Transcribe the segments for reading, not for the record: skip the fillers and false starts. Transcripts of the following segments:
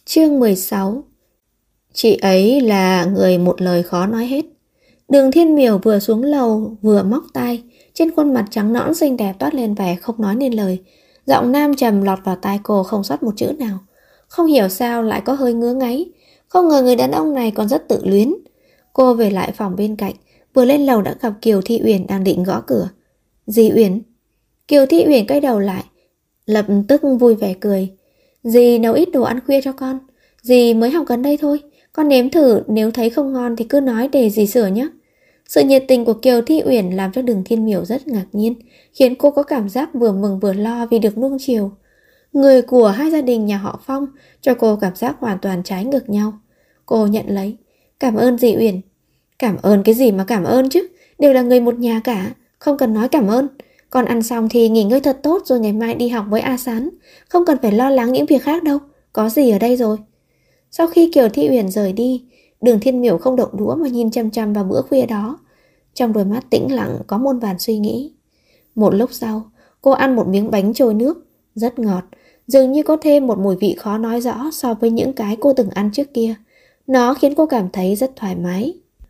Chương 16. Chị ấy là người một lời khó nói hết. Đường Thiên Miểu vừa xuống lầu vừa móc tai, trên khuôn mặt trắng nõn xinh đẹp toát lên vẻ không nói nên lời. Giọng nam trầm lọt vào tai cô không sót một chữ nào. Không hiểu sao lại có hơi ngứa ngáy. Không ngờ người đàn ông này còn rất tự luyến. Cô về lại phòng bên cạnh, vừa lên lầu đã gặp Kiều Thị Uyển đang định gõ cửa. Dì Uyển. Kiều Thị Uyển quay đầu lại, lập tức vui vẻ cười. Dì nấu ít đồ ăn khuya cho con. Dì mới học gần đây thôi. Con nếm thử, nếu thấy không ngon thì cứ nói để dì sửa nhé. Sự nhiệt tình của Kiều Thị Uyển làm cho Đường Thiên Miểu rất ngạc nhiên, khiến cô có cảm giác vừa mừng vừa lo vì được nuông chiều. Người của hai gia đình nhà họ Phong cho cô cảm giác hoàn toàn trái ngược nhau. Cô nhận lấy. Cảm ơn dì Uyển. Cảm ơn cái gì mà cảm ơn chứ, đều là người một nhà cả, không cần nói cảm ơn. Con ăn xong thì nghỉ ngơi thật tốt rồi ngày mai đi học với A Sán. Không cần phải lo lắng những việc khác đâu, có gì ở đây rồi. Sau khi Kiều Thị Uyển rời đi, Đường Thiên Miểu không động đũa mà nhìn chăm chăm vào bữa khuya đó. Trong đôi mắt tĩnh lặng có muôn vàn suy nghĩ. Một lúc sau, cô ăn một miếng bánh trôi nước, rất ngọt, dường như có thêm một mùi vị khó nói rõ so với những cái cô từng ăn trước kia. Nó khiến cô cảm thấy rất thoải mái.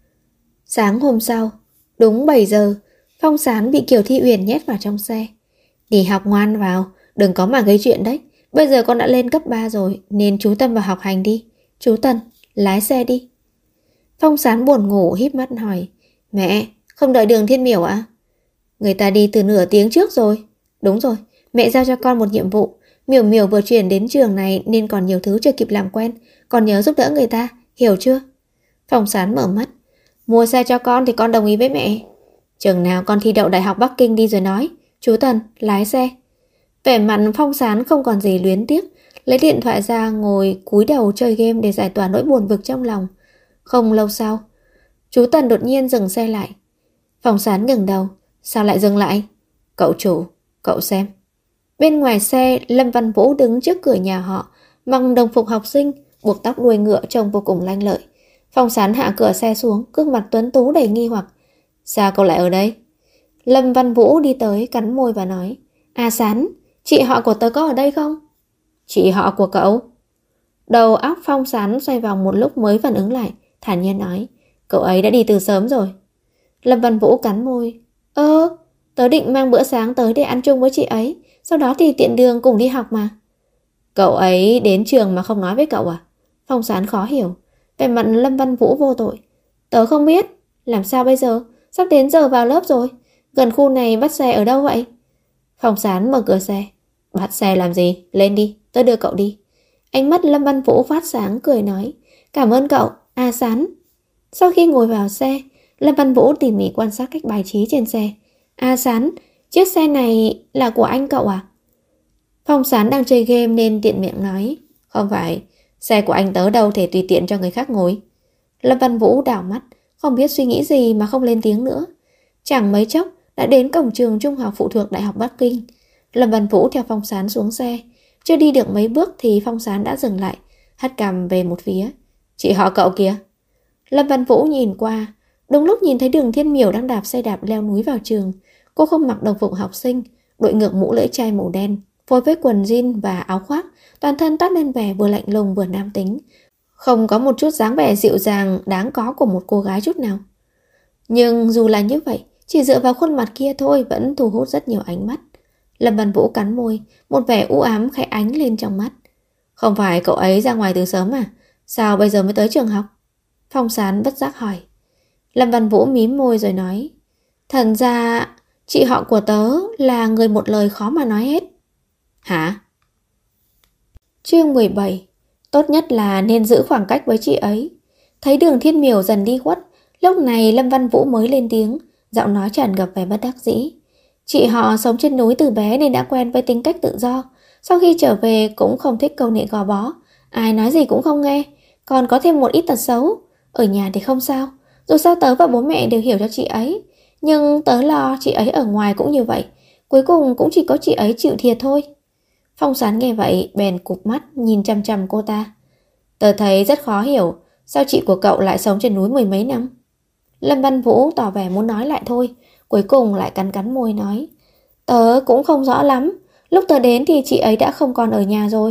Sáng hôm sau, đúng 7 giờ, Phong Sán bị Kiều Thị Uyển nhét vào trong xe. Đi học ngoan vào, đừng có mà gây chuyện đấy. Bây giờ con đã lên cấp 3 rồi, nên chú tâm vào học hành đi. Chú Tần, lái xe đi. Phong Sán buồn ngủ híp mắt hỏi. Mẹ, không đợi Đường Thiên Miểu à? Người ta đi từ nửa tiếng trước rồi. Đúng rồi, mẹ giao cho con một nhiệm vụ. Miểu Miểu vừa chuyển đến trường này nên còn nhiều thứ chưa kịp làm quen. Còn nhớ giúp đỡ người ta, hiểu chưa? Phong Sán mở mắt. Mua xe cho con thì con đồng ý với mẹ. Chừng nào con thi đậu Đại học Bắc Kinh đi rồi nói. Chú Tần, lái xe. Vẻ mặt Phong Sán không còn gì luyến tiếc, lấy điện thoại ra ngồi cúi đầu chơi game để giải tỏa nỗi buồn bực trong lòng. Không lâu sau, chú Tần đột nhiên dừng xe lại. Phong Sán ngẩng đầu. Sao lại dừng lại? Cậu chủ, cậu xem. Bên ngoài xe, Lâm Văn Vũ đứng trước cửa nhà họ, mặc đồng phục học sinh, buộc tóc đuôi ngựa trông vô cùng lanh lợi. Phong Sán hạ cửa xe xuống, gương mặt tuấn tú đầy nghi hoặc. Sao cậu lại ở đây? Lâm Văn Vũ đi tới, cắn môi và nói. À Sán, chị họ của tớ có ở đây không? Chị họ của cậu? Đầu óc Phong Sán xoay vòng một lúc mới phản ứng lại, thản nhiên nói. Cậu ấy đã đi từ sớm rồi. Lâm Văn Vũ cắn môi. Tớ định mang bữa sáng tới để ăn chung với chị ấy, sau đó thì tiện đường cùng đi học mà. Cậu ấy đến trường mà không nói với cậu à? Phong Sán khó hiểu. Vẻ mặt Lâm Văn Vũ vô tội. Tớ không biết. Làm sao bây giờ? Sắp đến giờ vào lớp rồi. Gần khu này bắt xe ở đâu vậy? Phong Sán mở cửa xe. Bắt xe làm gì? Lên đi, tớ đưa cậu đi. Ánh mắt Lâm Văn Vũ phát sáng cười nói. Cảm ơn cậu, A Sán. Sau khi ngồi vào xe, Lâm Văn Vũ tỉ mỉ quan sát cách bài trí trên xe. A Sán, chiếc xe này là của anh cậu à? Phong Sán đang chơi game nên tiện miệng nói. Không phải, xe của anh tớ đâu thể tùy tiện cho người khác ngồi. Lâm Văn Vũ đảo mắt, không biết suy nghĩ gì mà không lên tiếng nữa. Chẳng mấy chốc đã đến cổng trường trung học phụ thuộc Đại học Bắc Kinh. Lâm Văn Vũ theo Phong Sán xuống xe. Chưa đi được mấy bước thì Phong Sán đã dừng lại, hất cằm về một phía. Chị họ cậu kìa. Lâm Văn Vũ nhìn qua, đúng lúc nhìn thấy Đường Thiên Miểu đang đạp xe đạp leo núi vào trường. Cô không mặc đồng phục học sinh, đội ngược mũ lưỡi chai màu đen, phối với quần jean và áo khoác, toàn thân toát lên vẻ vừa lạnh lùng vừa nam tính, không có một chút dáng vẻ dịu dàng đáng có của một cô gái chút nào. Nhưng dù là như vậy, chỉ dựa vào khuôn mặt kia thôi vẫn thu hút rất nhiều ánh mắt. Lâm Văn Vũ cắn môi, một vẻ u ám khẽ ánh lên trong mắt. Không phải cậu ấy ra ngoài từ sớm à? Sao bây giờ mới tới trường học? Phong Sán bất giác hỏi. Lâm Văn Vũ mím môi rồi nói. Thật ra, chị họ của tớ là người một lời khó mà nói hết. Hả? Chương 17. Tốt nhất là nên giữ khoảng cách với chị ấy. Thấy Đường Thiên Miểu dần đi khuất, lúc này Lâm Văn Vũ mới lên tiếng, giọng nói tràn ngập vẻ bất đắc dĩ. Chị họ sống trên núi từ bé nên đã quen với tính cách tự do. Sau khi trở về cũng không thích câu nệ gò bó, ai nói gì cũng không nghe, còn có thêm một ít tật xấu. Ở nhà thì không sao, dù sao tớ và bố mẹ đều hiểu cho chị ấy. Nhưng tớ lo chị ấy ở ngoài cũng như vậy, cuối cùng cũng chỉ có chị ấy chịu thiệt thôi. Phong Sán nghe vậy bèn cụp mắt nhìn chằm chằm cô ta. Tớ thấy rất khó hiểu, sao chị của cậu lại sống trên núi mười mấy năm? Lâm Văn Vũ tỏ vẻ muốn nói lại thôi, cuối cùng lại cắn cắn môi nói. Tớ cũng không rõ lắm, lúc tớ đến thì chị ấy đã không còn ở nhà rồi,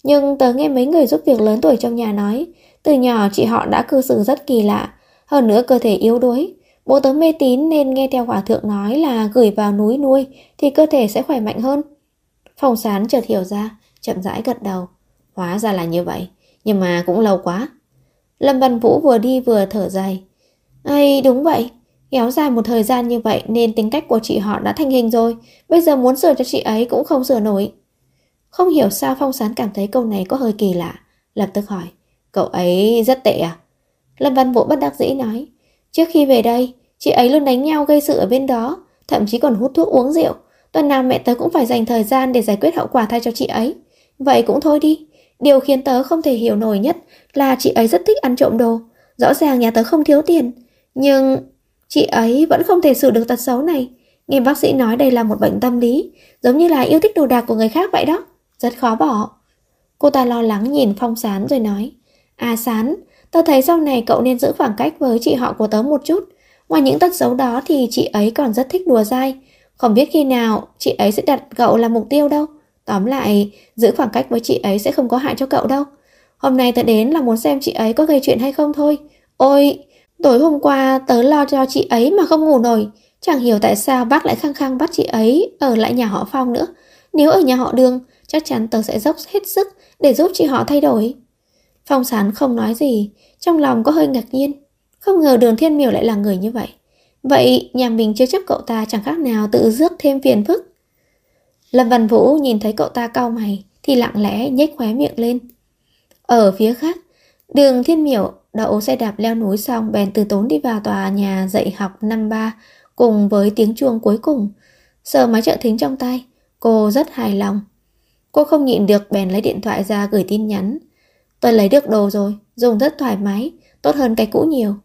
Nhưng tớ nghe mấy người giúp việc lớn tuổi trong nhà nói, từ nhỏ chị họ đã cư xử rất kỳ lạ, hơn nữa cơ thể yếu đuối. Bố tớ mê tín nên nghe theo hòa thượng nói là gửi vào núi nuôi thì cơ thể sẽ khỏe mạnh hơn. Phong Sán chợt hiểu ra, chậm rãi gật đầu. Hóa ra là như vậy, nhưng mà cũng lâu quá. Lâm Văn Vũ vừa đi vừa thở dài. Ây, đúng vậy, kéo dài một thời gian như vậy nên tính cách của chị họ đã thành hình rồi. Bây giờ muốn sửa cho chị ấy cũng không sửa nổi. Không hiểu sao Phong Sán cảm thấy câu này có hơi kỳ lạ. Lập tức hỏi, cậu ấy rất tệ à? Lâm Văn Vũ bất đắc dĩ nói, trước khi về đây, chị ấy luôn đánh nhau gây sự ở bên đó, thậm chí còn hút thuốc uống rượu. Tuần nào mẹ tớ cũng phải dành thời gian để giải quyết hậu quả thay cho chị ấy. Vậy cũng thôi đi. Điều khiến tớ không thể hiểu nổi nhất là chị ấy rất thích ăn trộm đồ. Rõ ràng nhà tớ không thiếu tiền, nhưng chị ấy vẫn không thể sửa được tật xấu này. Nghe bác sĩ nói đây là một bệnh tâm lý, giống như là yêu thích đồ đạc của người khác vậy đó. Rất khó bỏ. Cô ta lo lắng nhìn Phong Sán rồi nói, à Sán, tớ thấy sau này cậu nên giữ khoảng cách với chị họ của tớ một chút. Ngoài những tật xấu đó thì chị ấy còn rất thích đùa dai. Không biết khi nào chị ấy sẽ đặt cậu làm mục tiêu đâu. Tóm lại, giữ khoảng cách với chị ấy sẽ không có hại cho cậu đâu. Hôm nay tớ đến là muốn xem chị ấy có gây chuyện hay không thôi. Ôi, tối hôm qua tớ lo cho chị ấy mà không ngủ nổi. Chẳng hiểu tại sao bác lại khăng khăng bắt chị ấy ở lại nhà họ Phong nữa. Nếu ở nhà họ Đường, chắc chắn tớ sẽ dốc hết sức để giúp chị họ thay đổi. Phong Sán không nói gì, trong lòng có hơi ngạc nhiên. Không ngờ Đường Thiên Miểu lại là người như vậy. Vậy nhà mình chưa chấp cậu ta chẳng khác nào tự rước thêm phiền phức. Lâm Văn Vũ nhìn thấy cậu ta cau mày thì lặng lẽ nhếch khóe miệng lên. Ở phía khác, Đường Thiên Miểu đậu xe đạp leo núi xong bèn từ tốn đi vào tòa nhà dạy học năm 3 cùng với tiếng chuông cuối cùng. Sờ máy trợ thính trong tay, cô rất hài lòng. Cô không nhịn được bèn lấy điện thoại ra gửi tin nhắn. Tôi lấy được đồ rồi, dùng rất thoải mái, tốt hơn cái cũ nhiều.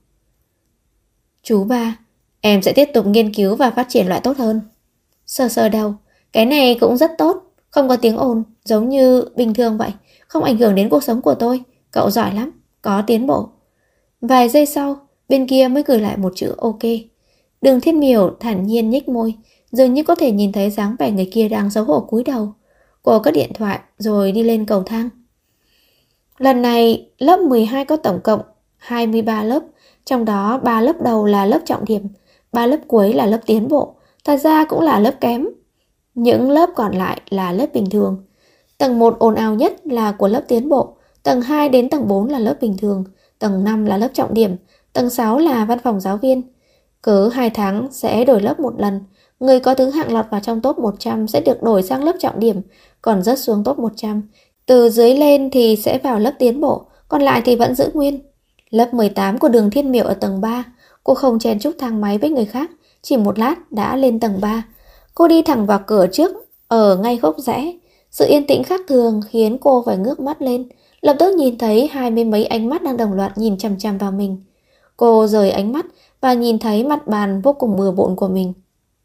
Chú ba, em sẽ tiếp tục nghiên cứu và phát triển loại tốt hơn. Sờ sờ đầu, cái này cũng rất tốt, không có tiếng ồn, giống như bình thường vậy, không ảnh hưởng đến cuộc sống của tôi. Cậu giỏi lắm, có tiến bộ. Vài giây sau, bên kia mới gửi lại một chữ ok. Đường Thiên Miểu thản nhiên nhếch môi, dường như có thể nhìn thấy dáng vẻ người kia đang xấu hổ cúi đầu. Cô cất điện thoại rồi đi lên cầu thang. Lần này, lớp 12 có tổng cộng 23 lớp, trong đó 3 lớp đầu là lớp trọng điểm, 3 lớp cuối là lớp tiến bộ, thật ra cũng là lớp kém. Những lớp còn lại là lớp bình thường. Tầng 1 ồn ào nhất là của lớp tiến bộ, tầng 2 đến tầng 4 là lớp bình thường, tầng 5 là lớp trọng điểm, tầng 6 là văn phòng giáo viên. Cứ 2 tháng sẽ đổi lớp một lần, người có thứ hạng lọt vào trong top 100 sẽ được đổi sang lớp trọng điểm, còn rớt xuống top 100. Từ dưới lên thì sẽ vào lớp tiến bộ, còn lại thì vẫn giữ nguyên. Lớp 18 của Đường Thiên Miểu ở tầng 3, cô không chen chúc thang máy với người khác, chỉ một lát đã lên tầng 3. Cô đi thẳng vào cửa trước, ở ngay góc rẽ. Sự yên tĩnh khác thường khiến cô phải ngước mắt lên, lập tức nhìn thấy 20 mấy ánh mắt đang đồng loạt nhìn chằm chằm vào mình. Cô rời ánh mắt và nhìn thấy mặt bàn vô cùng bừa bộn của mình.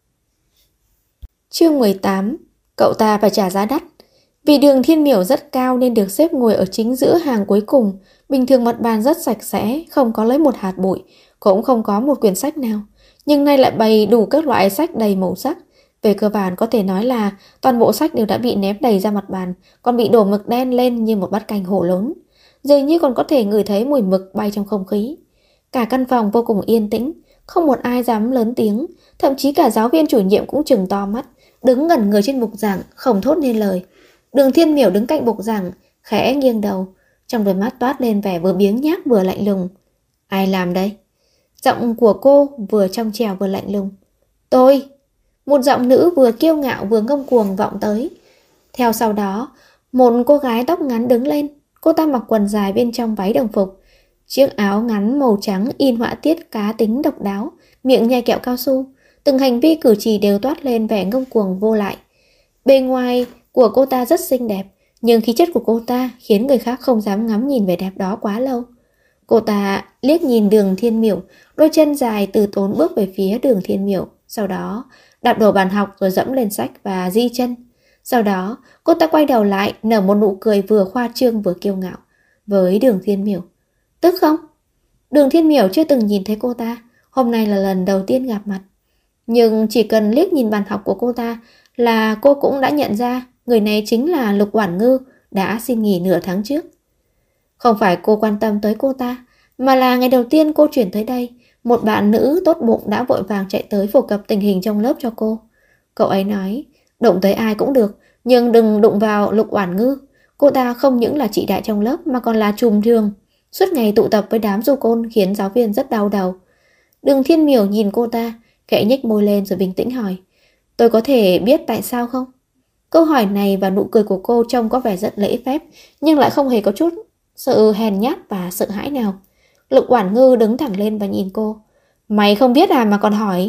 Chương 18. Cậu ta phải trả giá đắt. Vì Đường Thiên Miểu rất cao nên được xếp ngồi ở chính giữa hàng cuối cùng. Bình thường mặt bàn rất sạch sẽ, không có lấy một hạt bụi, cũng không có một quyển sách nào. Nhưng nay lại bày đủ các loại sách đầy màu sắc. Về cơ bản có thể nói là toàn bộ sách đều đã bị ném đầy ra mặt bàn, còn bị đổ mực đen lên như một bát canh hổ lớn. Dường như còn có thể ngửi thấy mùi mực bay trong không khí. Cả căn phòng vô cùng yên tĩnh, không một ai dám lớn tiếng, thậm chí cả giáo viên chủ nhiệm cũng trừng to mắt, đứng ngẩn người trên bục giảng, không thốt nên lời. Đường Thiên Miểu đứng cạnh bục giảng, khẽ nghiêng đầu, trong đôi mắt toát lên vẻ vừa biếng nhác vừa lạnh lùng. Ai làm đây? Giọng của cô vừa trong trẻo vừa lạnh lùng. Tôi. Một giọng nữ vừa kiêu ngạo vừa ngông cuồng vọng tới. Theo sau đó, một cô gái tóc ngắn đứng lên. Cô ta mặc quần dài bên trong váy đồng phục, chiếc áo ngắn màu trắng in họa tiết cá tính độc đáo, miệng nhai kẹo cao su. Từng hành vi cử chỉ đều toát lên vẻ ngông cuồng vô lại. Bề ngoài của cô ta rất xinh đẹp, nhưng khí chất của cô ta khiến người khác không dám ngắm nhìn vẻ đẹp đó quá lâu. Cô ta liếc nhìn Đường Thiên Miểu, đôi chân dài từ tốn bước về phía Đường Thiên Miểu, sau đó đạp đổ bàn học rồi dẫm lên sách và di chân. Sau đó cô ta quay đầu lại, nở một nụ cười vừa khoa trương vừa kiêu ngạo với Đường Thiên Miểu. Tức không? Đường Thiên Miểu chưa từng nhìn thấy cô ta, hôm nay là lần đầu tiên gặp mặt. Nhưng chỉ cần liếc nhìn bàn học của cô ta là cô cũng đã nhận ra người này chính là Lục Oản Ngư, đã xin nghỉ nửa tháng trước. Không phải cô quan tâm tới cô ta, mà là ngày đầu tiên cô chuyển tới đây, một bạn nữ tốt bụng đã vội vàng chạy tới phổ cập tình hình trong lớp cho cô. Cậu ấy nói, đụng tới ai cũng được, nhưng đừng đụng vào Lục Oản Ngư. Cô ta không những là chị đại trong lớp mà còn là trùm trường, suốt ngày tụ tập với đám du côn khiến giáo viên rất đau đầu. Đường Thiên Miểu nhìn cô ta, khẽ nhếch môi lên rồi bình tĩnh hỏi, tôi có thể biết tại sao không? Câu hỏi này và nụ cười của cô trông có vẻ rất lễ phép, nhưng lại không hề có chút sự hèn nhát và sợ hãi nào. Lục Oản Ngư đứng thẳng lên và nhìn cô. Mày không biết à mà còn hỏi?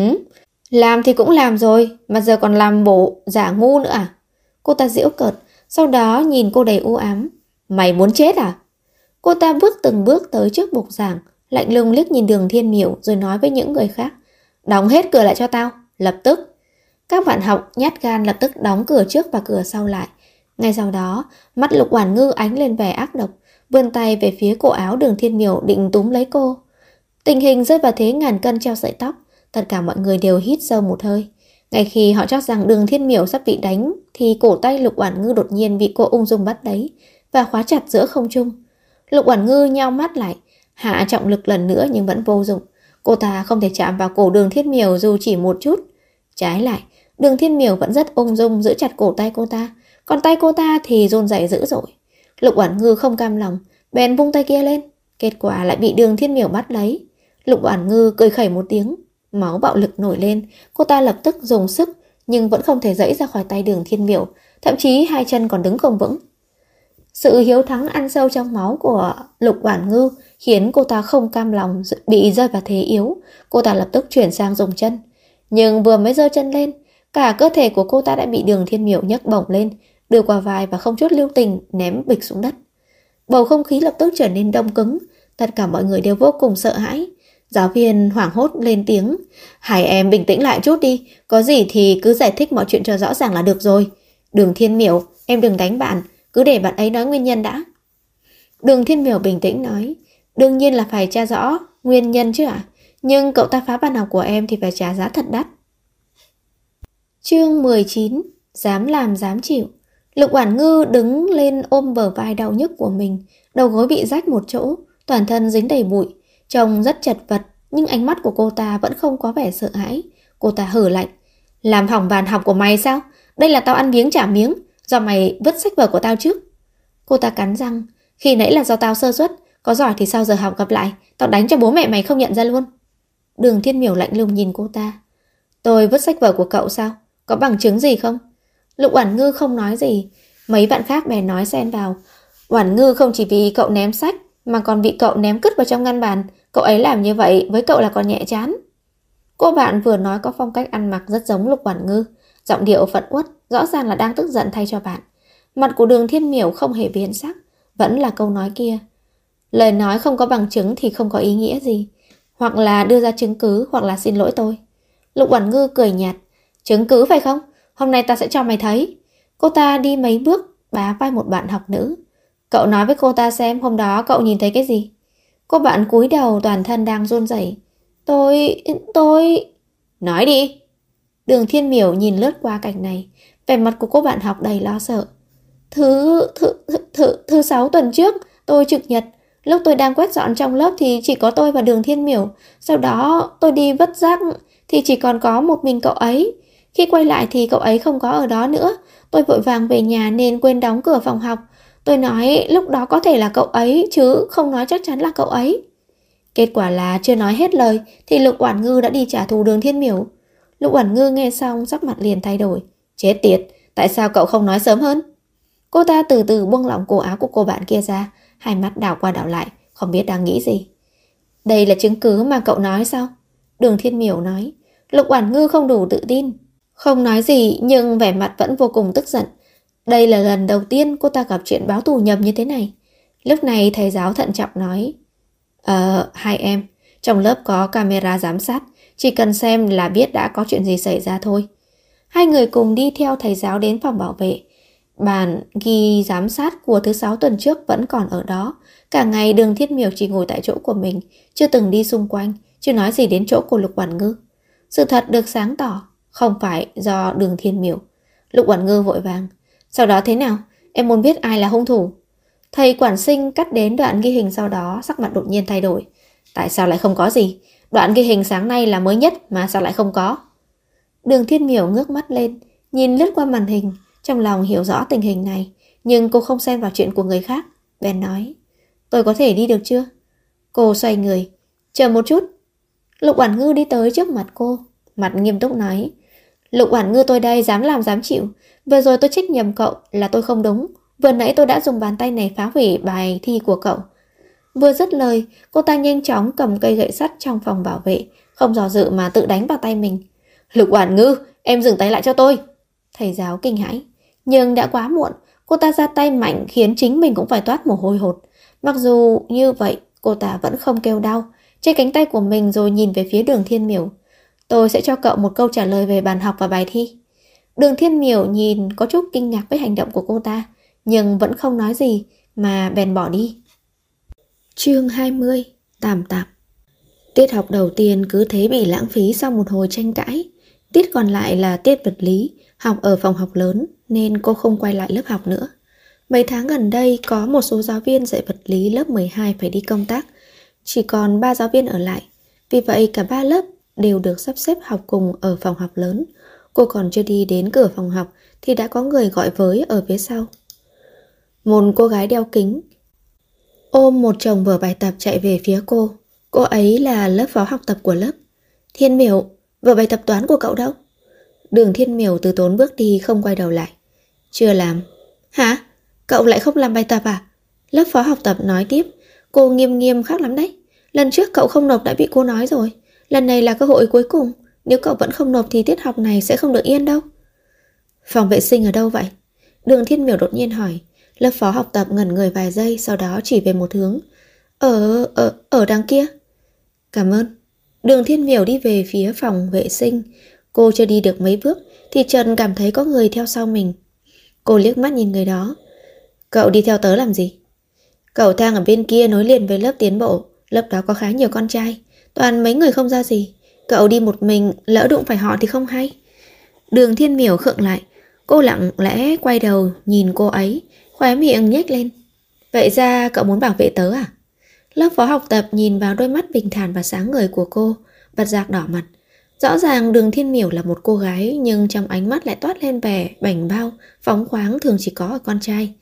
Làm thì cũng làm rồi, mà giờ còn làm bộ giả ngu nữa à? Cô ta giễu cợt, sau đó nhìn cô đầy u ám. Mày muốn chết à? Cô ta bước từng bước tới trước bục giảng, lạnh lùng liếc nhìn Đường Thiên Miểu rồi nói với những người khác. Đóng hết cửa lại cho tao, lập tức. Các bạn học nhát gan lập tức đóng cửa trước và cửa sau lại. Ngay sau đó, mắt Lục Oản Ngư ánh lên vẻ ác độc, vươn tay về phía cổ áo Đường Thiên Miểu định túm lấy cô. Tình hình rơi vào thế ngàn cân treo sợi tóc, tất cả mọi người đều hít sâu một hơi. Ngay khi họ cho rằng Đường Thiên Miểu sắp bị đánh, thì cổ tay Lục Oản Ngư đột nhiên bị cô ung dung bắt lấy và khóa chặt giữa không trung. Lục Oản Ngư nheo mắt lại, hạ trọng lực lần nữa nhưng vẫn vô dụng. Cô ta không thể chạm vào cổ Đường Thiên Miểu dù chỉ một chút. Trái lại, Đường Thiên Miểu vẫn rất ung dung giữ chặt cổ tay cô ta, còn tay cô ta thì run rẩy dữ dội. Lục Oản Ngư không cam lòng, bèn vung tay kia lên, kết quả lại bị Đường Thiên Miểu bắt lấy. Lục Oản Ngư cười khẩy một tiếng, máu bạo lực nổi lên, cô ta lập tức dùng sức nhưng vẫn không thể giãy ra khỏi tay Đường Thiên Miểu, thậm chí hai chân còn đứng không vững. Sự hiếu thắng ăn sâu trong máu của Lục Oản Ngư khiến cô ta không cam lòng bị rơi vào thế yếu. Cô ta lập tức chuyển sang dùng chân, nhưng vừa mới giơ chân lên, cả cơ thể của cô ta đã bị Đường Thiên Miểu nhấc bổng lên, đưa qua vai và không chút lưu tình ném bịch xuống đất. Bầu không khí lập tức trở nên đông cứng, tất cả mọi người đều vô cùng sợ hãi. Giáo viên hoảng hốt lên tiếng, hai em bình tĩnh lại chút đi, có gì thì cứ giải thích mọi chuyện cho rõ ràng là được rồi. Đường Thiên Miểu, em đừng đánh bạn, cứ để bạn ấy nói nguyên nhân đã. Đường Thiên Miểu bình tĩnh nói, đương nhiên là phải tra rõ nguyên nhân chứ ạ, nhưng cậu ta phá bàn học của em thì phải trả giá thật đắt. Chương 19, dám làm dám chịu. Lục Oản Ngư đứng lên ôm bờ vai đau nhức của mình, đầu gối bị rách một chỗ, toàn thân dính đầy bụi, trông rất chật vật, nhưng ánh mắt của cô ta vẫn không có vẻ sợ hãi. Cô ta hừ lạnh, làm hỏng bàn học của mày sao? Đây là tao ăn miếng trả miếng, do mày vứt sách vở của tao trước. Cô ta cắn răng, khi nãy là do tao sơ suất, có giỏi thì sau giờ học gặp lại, tao đánh cho bố mẹ mày không nhận ra luôn. Đường Thiên Miểu lạnh lùng nhìn cô ta. Tôi vứt sách vở của cậu sao? Có bằng chứng gì không? Lục Oản Ngư không nói gì, mấy bạn khác bèn nói xen vào. Oản Ngư không chỉ vì cậu ném sách mà còn bị cậu ném cứt vào trong ngăn bàn, cậu ấy làm như vậy với cậu là còn nhẹ chán. Cô bạn vừa nói có phong cách ăn mặc rất giống Lục Oản Ngư, giọng điệu phẫn uất, rõ ràng là đang tức giận thay cho bạn. Mặt của Đường Thiên Miểu không hề biến sắc, vẫn là câu nói kia. Lời nói không có bằng chứng thì không có ý nghĩa gì, hoặc là đưa ra chứng cứ hoặc là xin lỗi tôi. Lục Oản Ngư cười nhạt, chứng cứ phải không? Hôm nay ta sẽ cho mày thấy. Cô ta đi mấy bước, bá vai một bạn học nữ. Cậu nói với cô ta xem hôm đó cậu nhìn thấy cái gì? Cô bạn cúi đầu toàn thân đang run rẩy. Tôi... Nói đi. Đường Thiên Miểu nhìn lướt qua cảnh này, vẻ mặt của cô bạn học đầy lo sợ. Thứ 6 tuần trước, tôi trực nhật. Lúc tôi đang quét dọn trong lớp thì chỉ có tôi và Đường Thiên Miểu. Sau đó tôi đi vứt rác thì chỉ còn có một mình cậu ấy. Khi quay lại thì cậu ấy không có ở đó nữa. Tôi vội vàng về nhà nên quên đóng cửa phòng học. Tôi nói lúc đó có thể là cậu ấy chứ không nói chắc chắn là cậu ấy. Kết quả là chưa nói hết lời thì Lục Oản Ngư đã đi trả thù Đường Thiên Miểu. Lục Oản Ngư nghe xong sắc mặt liền thay đổi. Chết tiệt, tại sao cậu không nói sớm hơn? Cô ta từ từ buông lỏng cổ áo của cô bạn kia ra, hai mắt đảo qua đảo lại, không biết đang nghĩ gì. Đây là chứng cứ mà cậu nói sao? Đường Thiên Miểu nói. Lục Oản Ngư không đủ tự tin, không nói gì nhưng vẻ mặt vẫn vô cùng tức giận. Đây là lần đầu tiên cô ta gặp chuyện báo thù nhầm như thế này. Lúc này thầy giáo thận trọng nói, hai em, trong lớp có camera giám sát, chỉ cần xem là biết đã có chuyện gì xảy ra thôi. Hai người cùng đi theo thầy giáo đến phòng bảo vệ. Bản ghi giám sát của thứ 6 tuần trước vẫn còn ở đó. Cả ngày Đường Thiên Miểu chỉ ngồi tại chỗ của mình, chưa từng đi xung quanh, chưa nói gì đến chỗ của Lục Oản Ngư. Sự thật được sáng tỏ, không phải do Đường Thiên Miểu. Lục Oản Ngư vội vàng, sau đó thế nào? em muốn biết ai là hung thủ. Thầy quản sinh cắt đến đoạn ghi hình sau đó, sắc mặt đột nhiên thay đổi. Tại sao lại không có gì? Đoạn ghi hình sáng nay là mới nhất mà sao lại không có? Đường Thiên Miểu ngước mắt lên, nhìn lướt qua màn hình, trong lòng hiểu rõ tình hình này, nhưng cô không xen vào chuyện của người khác, bèn nói: tôi có thể đi được chưa? Cô xoay người: chờ một chút. Lục Oản Ngư đi tới trước mặt cô, mặt nghiêm túc nói: Lục Oản Ngư, tôi đây, dám làm dám chịu. Vừa rồi tôi trách nhầm cậu, là tôi không đúng. Vừa nãy tôi đã dùng bàn tay này phá hủy bài thi của cậu. Vừa dứt lời, cô ta nhanh chóng cầm cây gậy sắt trong phòng bảo vệ, không do dự mà tự đánh vào tay mình. Lục Oản Ngư, em dừng tay lại cho tôi. Thầy giáo kinh hãi, nhưng đã quá muộn. Cô ta ra tay mạnh khiến chính mình cũng phải toát mồ hôi hột. Mặc dù như vậy, cô ta vẫn không kêu đau, che cánh tay của mình rồi nhìn về phía Đường Thiên Miểu. Tôi sẽ cho cậu một câu trả lời về bàn học và bài thi. Đường Thiên Miểu nhìn có chút kinh ngạc với hành động của cô ta, nhưng vẫn không nói gì mà bèn bỏ đi. Chương 20. Tạm tạm. Tiết học đầu tiên cứ thế bị lãng phí sau một hồi tranh cãi. Tiết còn lại là tiết vật lý, học ở phòng học lớn nên cô không quay lại lớp học nữa. Mấy tháng gần đây có một số giáo viên dạy vật lý lớp 12 phải đi công tác, chỉ còn 3 giáo viên ở lại. Vì vậy cả 3 lớp đều được sắp xếp học cùng ở phòng học lớn. Cô còn chưa đi đến cửa phòng học thì đã có người gọi với ở phía sau. Một cô gái đeo kính ôm một chồng vở bài tập chạy về phía cô. Cô ấy là lớp phó học tập của lớp. Thiên Miểu, vở bài tập toán của cậu đâu? Đường Thiên Miểu từ tốn bước đi không quay đầu lại. Chưa làm. Hả? Cậu lại không làm bài tập à? Lớp phó học tập nói tiếp. Cô nghiêm nghiêm khắc lắm đấy. Lần trước cậu không nộp đã bị cô nói rồi. Lần này là cơ hội cuối cùng. Nếu cậu vẫn không nộp thì tiết học này sẽ không được yên đâu. Phòng vệ sinh ở đâu vậy? Đường Thiên Miểu đột nhiên hỏi. Lớp phó học tập ngẩn người vài giây, sau đó chỉ về một hướng. Ở đằng kia. Cảm ơn. Đường Thiên Miểu đi về phía phòng vệ sinh. Cô chưa đi được mấy bước thì chợt cảm thấy có người theo sau mình. Cô liếc mắt nhìn người đó. Cậu đi theo tớ làm gì? Cầu thang ở bên kia nối liền với lớp tiến bộ. Lớp đó có khá nhiều con trai, toàn mấy người không ra gì. Cậu đi một mình, lỡ đụng phải họ thì không hay. Đường Thiên Miểu khựng lại. Cô lặng lẽ quay đầu nhìn cô ấy, khóe miệng nhếch lên. Vậy ra cậu muốn bảo vệ tớ à? Lớp phó học tập nhìn vào đôi mắt bình thản và sáng ngời của cô, bật dạc đỏ mặt. Rõ ràng Đường Thiên Miểu là một cô gái, nhưng trong ánh mắt lại toát lên vẻ bảnh bao, phóng khoáng thường chỉ có ở con trai.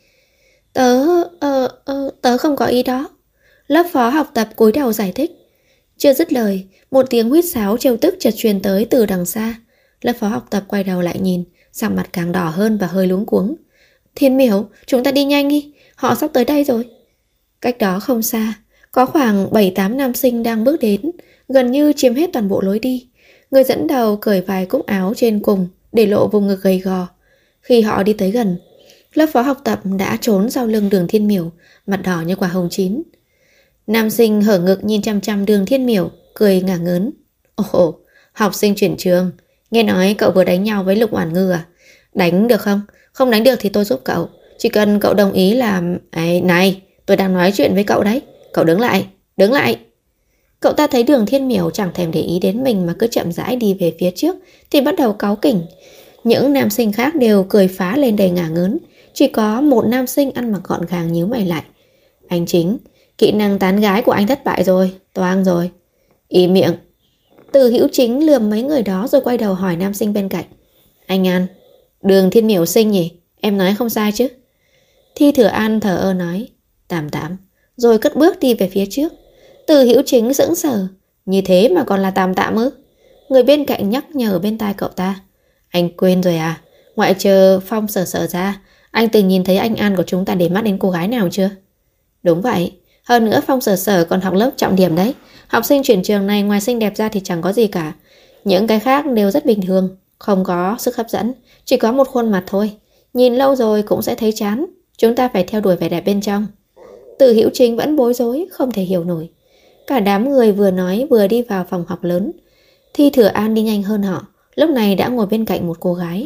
Tớ không có ý đó. Lớp phó học tập cúi đầu giải thích. Chưa dứt lời, một tiếng huýt sáo trêu tức chợt truyền tới từ đằng xa. Lớp phó học tập quay đầu lại nhìn, sắc mặt càng đỏ hơn và hơi luống cuống. Thiên Miểu, chúng ta đi nhanh đi, họ sắp tới đây rồi. Cách đó không xa, có khoảng 7-8 nam sinh đang bước đến, gần như chiếm hết toàn bộ lối đi. Người dẫn đầu cởi vài cúc áo trên cùng để lộ vùng ngực gầy gò. Khi họ đi tới gần, lớp phó học tập đã trốn sau lưng Đường Thiên Miểu, mặt đỏ như quả hồng chín. Nam sinh hở ngực nhìn chăm chăm Đường Thiên Miểu, cười ngả ngớn. Ồ, học sinh chuyển trường, nghe nói cậu vừa đánh nhau với Lục Oản Ngư à? Đánh được không? Không đánh được thì tôi giúp cậu. Chỉ cần cậu đồng ý làm... Này, tôi đang nói chuyện với cậu đấy. Cậu đứng lại, đứng lại. Cậu ta thấy Đường Thiên Miểu chẳng thèm để ý đến mình mà cứ chậm rãi đi về phía trước thì bắt đầu cáu kỉnh. Những nam sinh khác đều cười phá lên đầy ngả ngớn. Chỉ có một nam sinh ăn mặc gọn gàng nhíu mày lại. Anh Chính, kỹ năng tán gái của anh thất bại rồi, toang rồi. Im miệng. Từ Hữu Chính lườm mấy người đó rồi quay đầu hỏi nam sinh bên cạnh. Anh An, Đường Thiên Miểu xinh nhỉ? Em nói không sai chứ? Thi Thừa An thờ ơ nói. Tạm tạm. Rồi cất bước đi về phía trước. Từ Hữu Chính sững sờ. Như thế mà còn là tạm tạm ư? Người bên cạnh nhắc nhở bên tai cậu ta. Anh quên rồi à? Ngoại trừ Phong Sở Sở ra, anh từng nhìn thấy anh An của chúng ta để mắt đến cô gái nào chưa? Đúng vậy. Hơn nữa Phong Sở Sở còn học lớp trọng điểm đấy. Học sinh chuyển trường này ngoài xinh đẹp ra thì chẳng có gì cả. Những cái khác đều rất bình thường, không có sức hấp dẫn, chỉ có một khuôn mặt thôi. Nhìn lâu rồi cũng sẽ thấy chán. Chúng ta phải theo đuổi vẻ đẹp bên trong. Từ Hữu Chính vẫn bối rối, không thể hiểu nổi. Cả đám người vừa nói vừa đi vào phòng học lớn. Thi Thừa An đi nhanh hơn họ, lúc này đã ngồi bên cạnh một cô gái.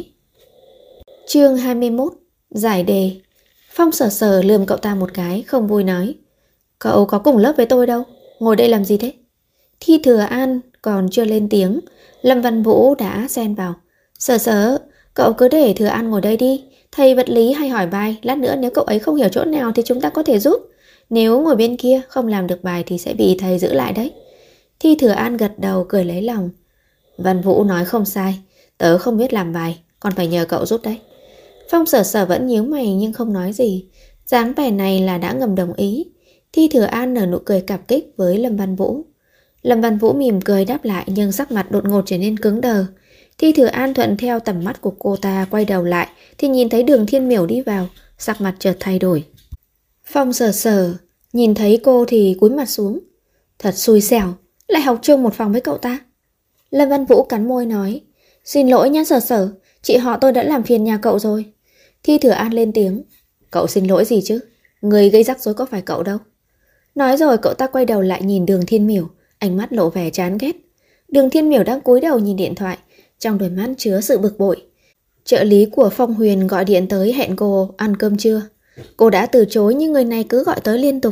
Chương 21. Giải đề. Phong Sở Sở lườm cậu ta một cái, không vui nói. Cậu có cùng lớp với tôi đâu, ngồi đây làm gì thế? Thi Thừa An còn chưa lên tiếng, Lâm Văn Vũ đã xen vào. Sở Sở, cậu cứ để Thừa An ngồi đây đi. Thầy vật lý hay hỏi bài, lát nữa nếu cậu ấy không hiểu chỗ nào thì chúng ta có thể giúp. Nếu ngồi bên kia không làm được bài thì sẽ bị thầy giữ lại đấy. Thi Thừa An gật đầu cười lấy lòng. Văn Vũ nói không sai, tớ không biết làm bài, còn phải nhờ cậu giúp đấy. Phong Sở Sở vẫn nhíu mày nhưng không nói gì. Dáng vẻ này là đã ngầm đồng ý. Thi Thừa An nở nụ cười cảm kích với Lâm Văn Vũ. Lâm Văn Vũ mỉm cười đáp lại nhưng sắc mặt đột ngột trở nên cứng đờ. Thi Thừa An thuận theo tầm mắt của cô ta quay đầu lại thì nhìn thấy Đường Thiên Miểu đi vào, sắc mặt chợt thay đổi. Phong Sở Sở nhìn thấy cô thì cúi mặt xuống. Thật xui xẻo, lại học chung một phòng với cậu ta. Lâm Văn Vũ cắn môi nói, xin lỗi nhá Sở Sở, chị họ tôi đã làm phiền nhà cậu rồi. Thi Thừa An lên tiếng, cậu xin lỗi gì chứ, người gây rắc rối có phải cậu đâu. Nói rồi cậu ta quay đầu lại nhìn Đường Thiên Miểu, ánh mắt lộ vẻ chán ghét. Đường Thiên Miểu đang cúi đầu nhìn điện thoại, trong đôi mắt chứa sự bực bội. Trợ lý của Phong Huyền gọi điện tới hẹn cô ăn cơm trưa. Cô đã từ chối nhưng người này cứ gọi tới liên tục.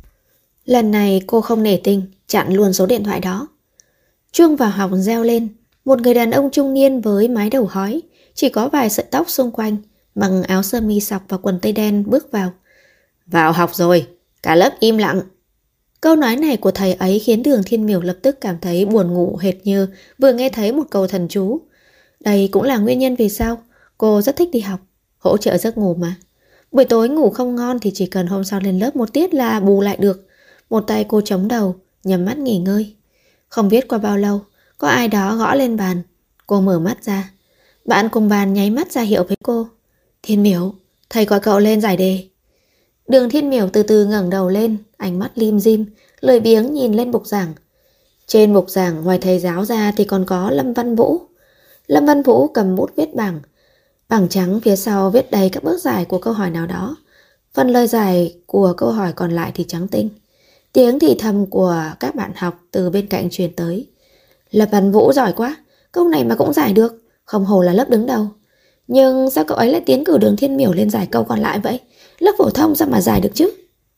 Lần này cô không nể tình, chặn luôn số điện thoại đó. Chuông vào học reo lên. Một người đàn ông trung niên với mái đầu hói, chỉ có vài sợi tóc xung quanh, mặc áo sơ mi sọc và quần tây đen bước vào. Vào học rồi, cả lớp im lặng. Câu nói này của thầy ấy khiến Đường Thiên Miểu lập tức cảm thấy buồn ngủ hệt như vừa nghe thấy một câu thần chú. Đây cũng là nguyên nhân vì sao cô rất thích đi học, hỗ trợ giấc ngủ mà. Buổi tối ngủ không ngon thì chỉ cần hôm sau lên lớp một tiết là bù lại được. Một tay cô chống đầu, nhắm mắt nghỉ ngơi. Không biết qua bao lâu, có ai đó gõ lên bàn. Cô mở mắt ra. Bạn cùng bàn nháy mắt ra hiệu với cô. Thiên Miểu, thầy gọi cậu lên giải đề. Đường Thiên Miểu từ từ ngẩng đầu lên, ánh mắt lim dim, lười biếng nhìn lên bục giảng. Trên bục giảng ngoài thầy giáo ra thì còn có Lâm Văn Vũ. Lâm Văn Vũ cầm bút viết bảng. Bảng trắng phía sau viết đầy các bước giải của câu hỏi nào đó. Phần lời giải của câu hỏi còn lại thì trắng tinh. Tiếng thì thầm của các bạn học từ bên cạnh truyền tới. Lâm Văn Vũ giỏi quá, câu này mà cũng giải được, không hổ là lớp đứng đầu. Nhưng sao cậu ấy lại tiến cử Đường Thiên Miểu lên giải câu còn lại vậy? Lớp phổ thông sao mà giải được chứ?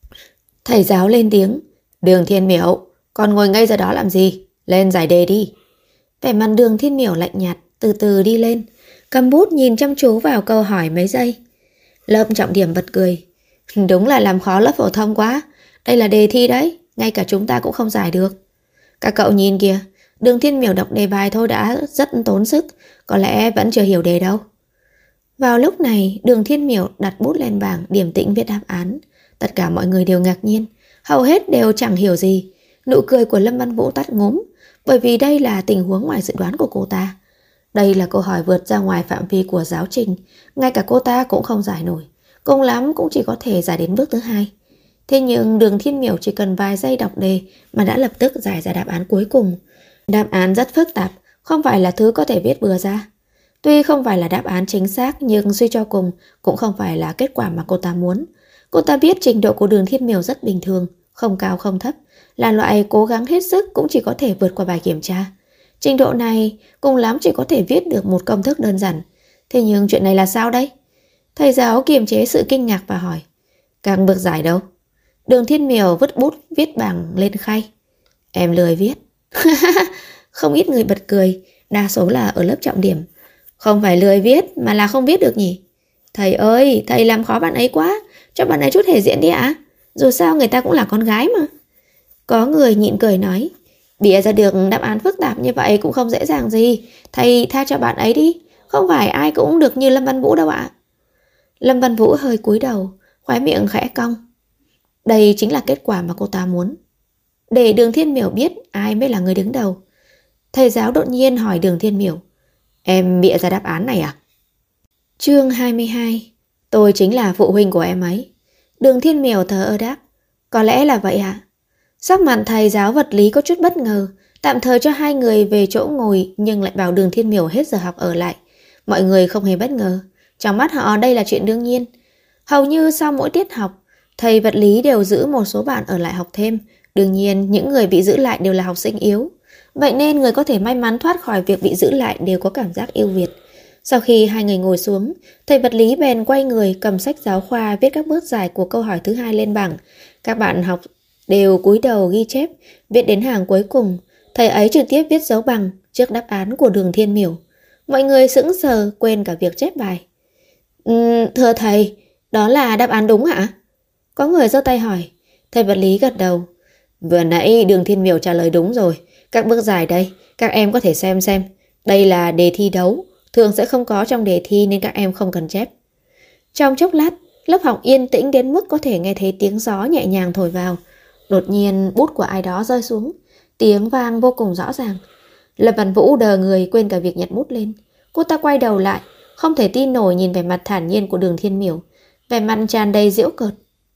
Thầy giáo lên tiếng. Đường Thiên Miểu, còn ngồi ngây ra đó làm gì? Lên giải đề đi. Vẻ mặt Đường Thiên Miểu lạnh nhạt, từ từ đi lên, cầm bút nhìn chăm chú vào câu hỏi mấy giây. Lớp trọng điểm bật cười. Đúng là làm khó lớp phổ thông quá. Đây là đề thi đấy, ngay cả chúng ta cũng không giải được. Các cậu nhìn kìa, Đường Thiên Miểu đọc đề bài thôi đã rất tốn sức, có lẽ vẫn chưa hiểu đề đâu. Vào lúc này, Đường Thiên Miểu đặt bút lên bảng điềm tĩnh viết đáp án. Tất cả mọi người đều ngạc nhiên, hầu hết đều chẳng hiểu gì. Nụ cười của Lâm Văn Vũ tắt ngúm, bởi vì đây là tình huống ngoài dự đoán của cô ta. Đây là câu hỏi vượt ra ngoài phạm vi của giáo trình, ngay cả cô ta cũng không giải nổi, cùng lắm cũng chỉ có thể giải đến bước thứ 2. Thế nhưng Đường Thiên Miểu chỉ cần vài giây đọc đề mà đã lập tức giải ra đáp án cuối cùng. Đáp án rất phức tạp, không phải là thứ có thể viết bừa ra. Tuy không phải là đáp án chính xác nhưng suy cho cùng cũng không phải là kết quả mà cô ta muốn. Cô ta biết trình độ của Đường Thiên Miểu rất bình thường, không cao không thấp, là loại cố gắng hết sức cũng chỉ có thể vượt qua bài kiểm tra. Trình độ này cùng lắm chỉ có thể viết được một công thức đơn giản. Thế nhưng chuyện này là sao đây? Thầy giáo kiềm chế sự kinh ngạc và hỏi. Các bước giải đâu? Đường Thiên Miểu vứt bút viết bảng lên khay. Em lười viết. Không ít người bật cười, đa số là ở lớp trọng điểm. Không phải lười viết mà là không viết được nhỉ? Thầy ơi, thầy làm khó bạn ấy quá, cho bạn ấy chút thể diện đi ạ. Dù sao người ta cũng là con gái mà. Có người nhịn cười nói. Bịa ra được đáp án phức tạp như vậy cũng không dễ dàng gì. Thầy tha cho bạn ấy đi, không phải ai cũng được như Lâm Văn Vũ đâu ạ. Lâm Văn Vũ hơi cúi đầu, khóe miệng khẽ cong. Đây chính là kết quả mà cô ta muốn. Để Đường Thiên Miểu biết ai mới là người đứng đầu, thầy giáo đột nhiên hỏi Đường Thiên Miểu. Em bịa ra đáp án này à? Chương 22. Tôi chính là phụ huynh của em ấy. Đường Thiên Miểu thờ ơ đáp. Có lẽ là vậy ạ. Sắc mặt thầy giáo vật lý có chút bất ngờ, tạm thời cho hai người về chỗ ngồi nhưng lại bảo Đường Thiên Miểu hết giờ học ở lại. Mọi người không hề bất ngờ, trong mắt họ đây là chuyện đương nhiên. Hầu như sau mỗi tiết học, thầy vật lý đều giữ một số bạn ở lại học thêm. Đương nhiên những người bị giữ lại đều là học sinh yếu. Vậy nên người có thể may mắn thoát khỏi việc bị giữ lại đều có cảm giác ưu việt. Sau khi hai người ngồi xuống, thầy vật lý bèn quay người cầm sách giáo khoa viết các bước giải của câu hỏi thứ 2 lên bảng. Các bạn học đều cúi đầu ghi chép, viết đến hàng cuối cùng. Thầy ấy trực tiếp viết dấu bằng trước đáp án của Đường Thiên Miểu. Mọi người sững sờ quên cả việc chép bài. Thưa thầy, đó là đáp án đúng hả? Có người giơ tay hỏi. Thầy vật lý gật đầu. Vừa nãy Đường Thiên Miểu trả lời đúng rồi. Các bước giải đây, các em có thể xem. Đây là đề thi đấu, thường sẽ không có trong đề thi nên các em không cần chép. Trong chốc lát, lớp học yên tĩnh đến mức có thể nghe thấy tiếng gió nhẹ nhàng thổi vào. Đột nhiên bút của ai đó rơi xuống, tiếng vang vô cùng rõ ràng. Lâm Văn Vũ đờ người quên cả việc nhặt bút lên. Cô ta quay đầu lại, không thể tin nổi nhìn vẻ mặt thản nhiên của Đường Thiên Miểu, vẻ mặt tràn đầy giễu cợt.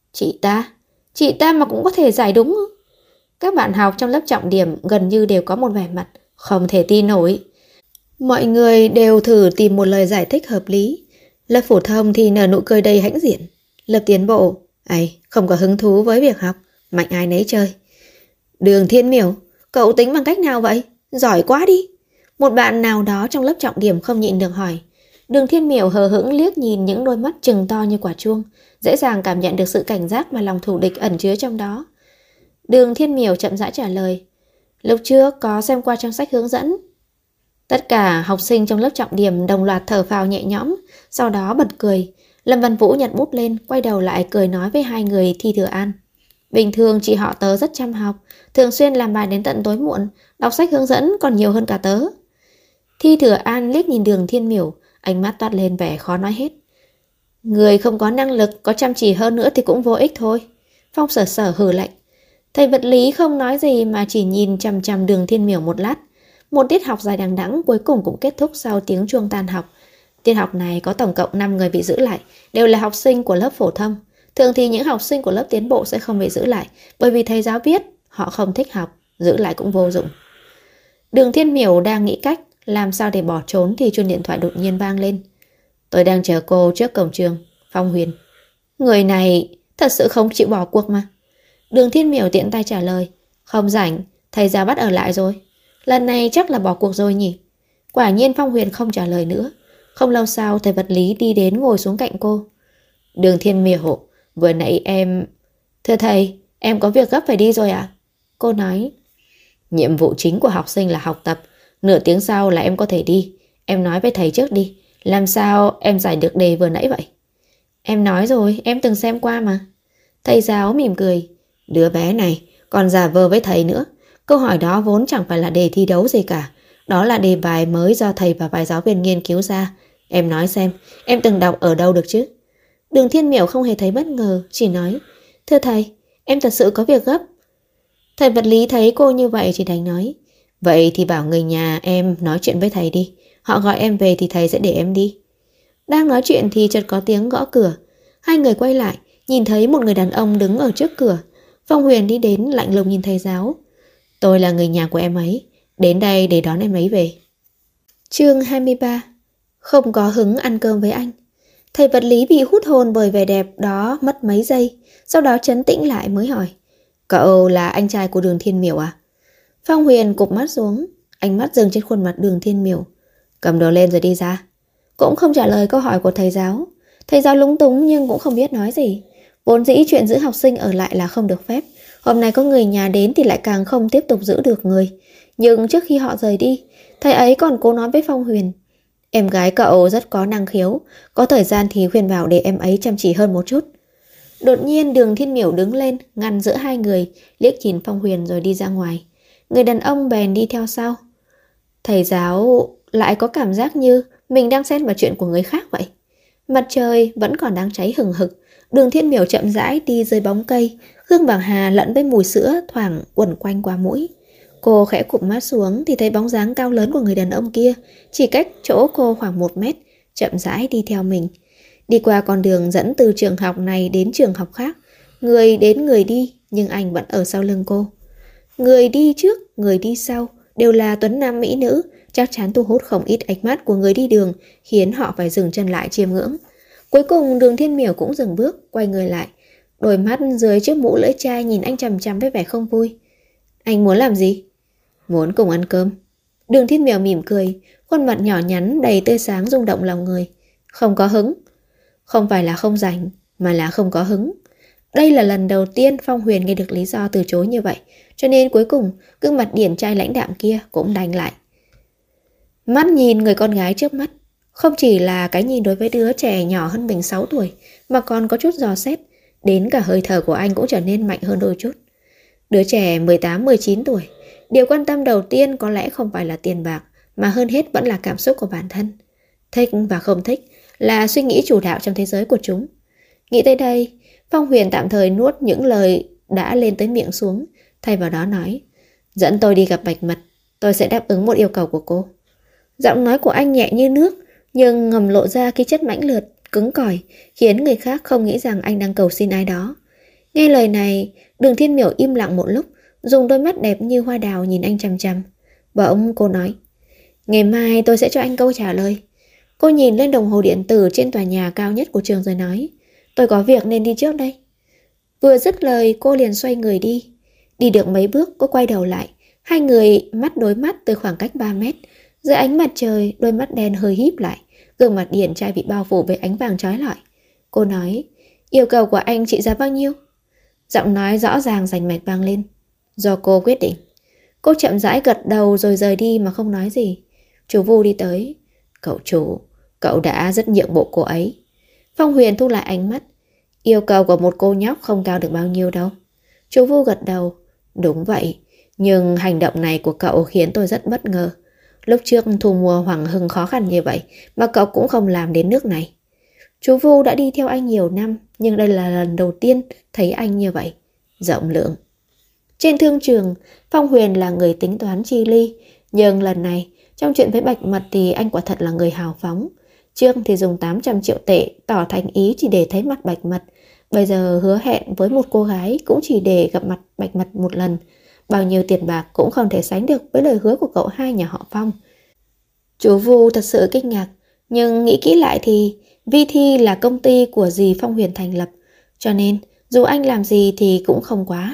Chị ta mà cũng có thể giải đúng ư? Các bạn học trong lớp trọng điểm gần như đều có một vẻ mặt không thể tin nổi. Mọi người đều thử tìm một lời giải thích hợp lý. Lớp phổ thông thì nở nụ cười đầy hãnh diện. Lớp tiến bộ, không có hứng thú với việc học, mạnh ai nấy chơi. Đường Thiên Miểu, cậu tính bằng cách nào vậy? Giỏi quá đi. Một bạn nào đó trong lớp trọng điểm không nhịn được hỏi. Đường Thiên Miểu hờ hững liếc nhìn những đôi mắt trừng to như quả chuông, dễ dàng cảm nhận được sự cảnh giác và lòng thù địch ẩn chứa trong đó. Đường Thiên Miểu chậm rãi trả lời. Lúc trước có xem qua trong sách hướng dẫn. Tất cả học sinh trong lớp trọng điểm đồng loạt thở phào nhẹ nhõm, sau đó bật cười. Lâm Văn Vũ nhặt bút lên, quay đầu lại cười nói với hai người Thi Thừa An. Bình thường chị họ tớ rất chăm học, thường xuyên làm bài đến tận tối muộn, đọc sách hướng dẫn còn nhiều hơn cả tớ. Thi Thừa An liếc nhìn Đường Thiên Miểu, ánh mắt toát lên vẻ khó nói hết. Người không có năng lực, có chăm chỉ hơn nữa thì cũng vô ích thôi. Phong Sở Sở hừ lạnh. Thầy vật lý không nói gì mà chỉ nhìn chằm chằm Đường Thiên Miểu một lát. Một tiết học dài đằng đẵng cuối cùng cũng kết thúc sau tiếng chuông tan học. Tiết học này có tổng cộng 5 người bị giữ lại, đều là học sinh của lớp phổ thông. Thường thì những học sinh của lớp tiến bộ sẽ không bị giữ lại, bởi vì thầy giáo biết họ không thích học, giữ lại cũng vô dụng. Đường Thiên Miểu đang nghĩ cách làm sao để bỏ trốn thì chuông điện thoại đột nhiên vang lên. Tôi đang chờ cô trước cổng trường, Phong Huyền. Người này thật sự không chịu bỏ cuộc mà. Đường Thiên Miểu tiện tay trả lời. Không rảnh, thầy giáo bắt ở lại rồi. Lần này chắc là bỏ cuộc rồi nhỉ. Quả nhiên Phong Huyền không trả lời nữa. Không lâu sau thầy vật lý đi đến ngồi xuống cạnh cô. Đường Thiên Miểu, vừa nãy em... Thưa thầy, em có việc gấp phải đi rồi ạ. Cô nói. Nhiệm vụ chính của học sinh là học tập. Nửa tiếng sau là em có thể đi. Em nói với thầy trước đi. Làm sao em giải được đề vừa nãy vậy? Em nói rồi, em từng xem qua mà. Thầy giáo mỉm cười. Đứa bé này còn giả vờ với thầy nữa. Câu hỏi đó vốn chẳng phải là đề thi đấu gì cả. Đó là đề bài mới do thầy và vài giáo viên nghiên cứu ra. Em nói xem, em từng đọc ở đâu được chứ? Đường Thiên Miểu không hề thấy bất ngờ, chỉ nói. Thưa thầy, em thật sự có việc gấp. Thầy vật lý thấy cô như vậy chỉ đành nói. Vậy thì bảo người nhà em nói chuyện với thầy đi. Họ gọi em về thì thầy sẽ để em đi. Đang nói chuyện thì chợt có tiếng gõ cửa. Hai người quay lại, nhìn thấy một người đàn ông đứng ở trước cửa. Phong Huyền đi đến lạnh lùng nhìn thầy giáo. Tôi là người nhà của em ấy, đến đây để đón em ấy về. Chương 23. Không có hứng ăn cơm với anh. Thầy vật lý bị hút hồn bởi vẻ đẹp đó mất mấy giây, sau đó trấn tĩnh lại mới hỏi. Cậu là anh trai của Đường Thiên Miểu à? Phong Huyền cụp mắt xuống, ánh mắt dừng trên khuôn mặt Đường Thiên Miểu. Cầm đồ lên rồi đi ra. Cũng không trả lời câu hỏi của thầy giáo. Thầy giáo lúng túng nhưng cũng không biết nói gì. Vốn dĩ chuyện giữ học sinh ở lại là không được phép. Hôm nay có người nhà đến thì lại càng không tiếp tục giữ được người. Nhưng trước khi họ rời đi, thầy ấy còn cố nói với Phong Huyền. Em gái cậu rất có năng khiếu, có thời gian thì khuyên bảo để em ấy chăm chỉ hơn một chút. Đột nhiên Đường Thiên Miểu đứng lên, ngăn giữa hai người, liếc nhìn Phong Huyền rồi đi ra ngoài. Người đàn ông bèn đi theo sau. Thầy giáo lại có cảm giác như mình đang xen vào chuyện của người khác vậy. Mặt trời vẫn còn đang cháy hừng hực. Đường Thiên Miểu chậm rãi đi dưới bóng cây, hương bạc hà lẫn với mùi sữa thoảng quẩn quanh qua mũi. Cô khẽ cụp mắt xuống thì thấy bóng dáng cao lớn của người đàn ông kia, chỉ cách chỗ cô khoảng 1 mét, chậm rãi đi theo mình. Đi qua con đường dẫn từ trường học này đến trường học khác, người đến người đi, nhưng anh vẫn ở sau lưng cô. Người đi trước, người đi sau, đều là tuấn nam mỹ nữ, chắc chắn thu hút không ít ánh mắt của người đi đường, khiến họ phải dừng chân lại chiêm ngưỡng. Cuối cùng Đường Thiên Miểu cũng dừng bước, quay người lại. Đôi mắt dưới chiếc mũ lưỡi chai nhìn anh chằm chằm với vẻ không vui. Anh muốn làm gì? Muốn cùng ăn cơm. Đường Thiên Miểu mỉm cười, khuôn mặt nhỏ nhắn đầy tươi sáng rung động lòng người. Không có hứng. Không phải là không rảnh, mà là không có hứng. Đây là lần đầu tiên Phong Huyền nghe được lý do từ chối như vậy, cho nên cuối cùng gương mặt điển trai lãnh đạm kia cũng đành lại. Mắt nhìn người con gái trước mắt, Không chỉ là cái nhìn đối với đứa trẻ nhỏ hơn mình 6 tuổi, mà còn có chút dò xét, đến cả hơi thở của anh cũng trở nên mạnh hơn đôi chút. Đứa trẻ 18-19 tuổi, điều quan tâm đầu tiên có lẽ không phải là tiền bạc, mà hơn hết vẫn là cảm xúc của bản thân. Thích và không thích là suy nghĩ chủ đạo trong thế giới của chúng. Nghĩ tới đây, Phong Huyền tạm thời nuốt những lời đã lên tới miệng xuống, thay vào đó nói: dẫn tôi đi gặp Bạch Mật, tôi sẽ đáp ứng một yêu cầu của cô. Giọng nói của anh nhẹ như nước, nhưng ngầm lộ ra khí chất mãnh liệt, cứng cỏi, khiến người khác không nghĩ rằng anh đang cầu xin ai đó. Nghe lời này, Đường Thiên Miểu im lặng một lúc, dùng đôi mắt đẹp như hoa đào nhìn anh chằm chằm. Bỗng cô nói: ngày mai tôi sẽ cho anh câu trả lời. Cô nhìn lên đồng hồ điện tử trên tòa nhà cao nhất của trường rồi nói: tôi có việc nên đi trước đây. Vừa dứt lời cô liền xoay người đi. Đi được mấy bước cô quay đầu lại. Hai người mắt đối mắt từ khoảng cách 3 mét. Dưới ánh mặt trời, đôi mắt đen hơi híp lại, gương mặt điển trai bị bao phủ với ánh vàng chói lọi. Cô nói: yêu cầu của anh trị giá bao nhiêu? Giọng nói rõ ràng rành mạch vang lên: do cô quyết định. Cô chậm rãi gật đầu rồi rời đi mà không nói gì. Chú Vu đi tới: cậu chủ, cậu đã rất nhượng bộ cô ấy. Phong Huyền thu lại ánh mắt: yêu cầu của một cô nhóc không cao được bao nhiêu đâu. Chú Vu gật đầu: đúng vậy, nhưng hành động này của cậu khiến tôi rất bất ngờ. Lúc trước thu mua Hoàng Hưng khó khăn như vậy mà cậu cũng không làm đến nước này. Chú Vu đã đi theo anh nhiều năm, nhưng đây là lần đầu tiên thấy anh như vậy, rộng lượng. Trên thương trường, Phong Huyền là người tính toán chi ly, nhưng lần này, trong chuyện với Bạch Mật thì anh quả thật là người hào phóng. Trước thì dùng 800 triệu tệ tỏ thành ý chỉ để thấy mặt Bạch Mật. Bây giờ hứa hẹn với một cô gái cũng chỉ để gặp mặt Bạch Mật một lần. Bao nhiêu tiền bạc cũng không thể sánh được với lời hứa của cậu hai nhà họ Phong. Chú Vu thật sự kinh ngạc, nhưng nghĩ kỹ lại thì Vi Thi là công ty của dì Phong Huyền thành lập, cho nên dù anh làm gì thì cũng không quá.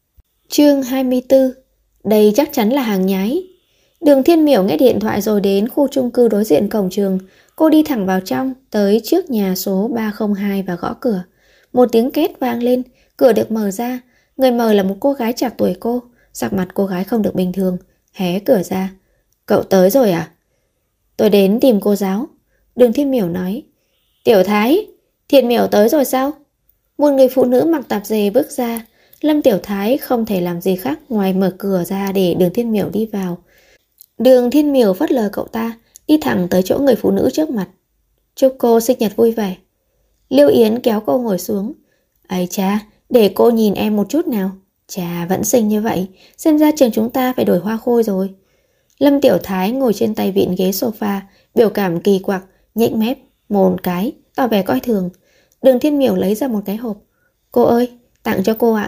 Chương 24. Đây chắc chắn là hàng nhái. Đường Thiên Miểu nghe điện thoại rồi đến khu chung cư đối diện cổng trường. Cô đi thẳng vào trong, tới trước nhà số 302 và gõ cửa. Một tiếng két vang lên, cửa được mở ra. Người mở là một cô gái trạc tuổi cô. Sắc mặt cô gái không được bình thường, hé cửa ra. Cậu tới rồi à? Tôi đến tìm cô giáo. Đường Thiên Miểu nói. Tiểu Thái, Thiên Miểu tới rồi sao? Một người phụ nữ mặc tạp dề bước ra. Lâm Tiểu Thái không thể làm gì khác ngoài mở cửa ra để Đường Thiên Miểu đi vào. Đường Thiên Miểu phớt lờ cậu ta, đi thẳng tới chỗ người phụ nữ trước mặt. Chúc cô sinh nhật vui vẻ. Liêu Yến kéo cô ngồi xuống. Ấy cha, để cô nhìn em một chút nào. Chà, vẫn xinh như vậy, xem ra trường chúng ta phải đổi hoa khôi rồi. Lâm Tiểu Thái ngồi trên tay vịn ghế sofa, biểu cảm kỳ quặc, nhếch mép, một cái, tỏ vẻ coi thường. Đường Thiên Miểu lấy ra một cái hộp. Cô ơi, tặng cho cô ạ.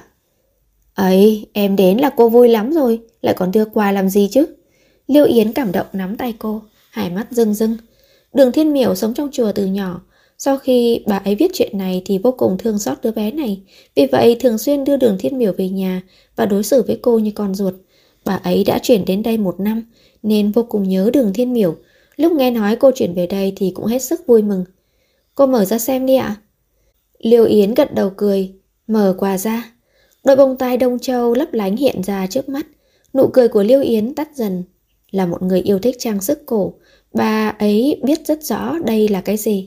Ấy, em đến là cô vui lắm rồi, lại còn đưa quà làm gì chứ? Liêu Yến cảm động nắm tay cô, hai mắt rưng rưng. Đường Thiên Miểu sống trong chùa từ nhỏ. Sau khi bà ấy viết chuyện này thì vô cùng thương xót đứa bé này. Vì vậy thường xuyên đưa Đường Thiên Miểu về nhà và đối xử với cô như con ruột. Bà ấy đã chuyển đến đây 1 năm nên vô cùng nhớ Đường Thiên Miểu. Lúc nghe nói cô chuyển về đây thì cũng hết sức vui mừng. Cô mở ra xem đi ạ. Liêu Yến gật đầu cười, mở quà ra. Đôi bông tai Đông Châu lấp lánh hiện ra trước mắt. Nụ cười của Liêu Yến tắt dần. Là một người yêu thích trang sức cổ, bà ấy biết rất rõ đây là cái gì.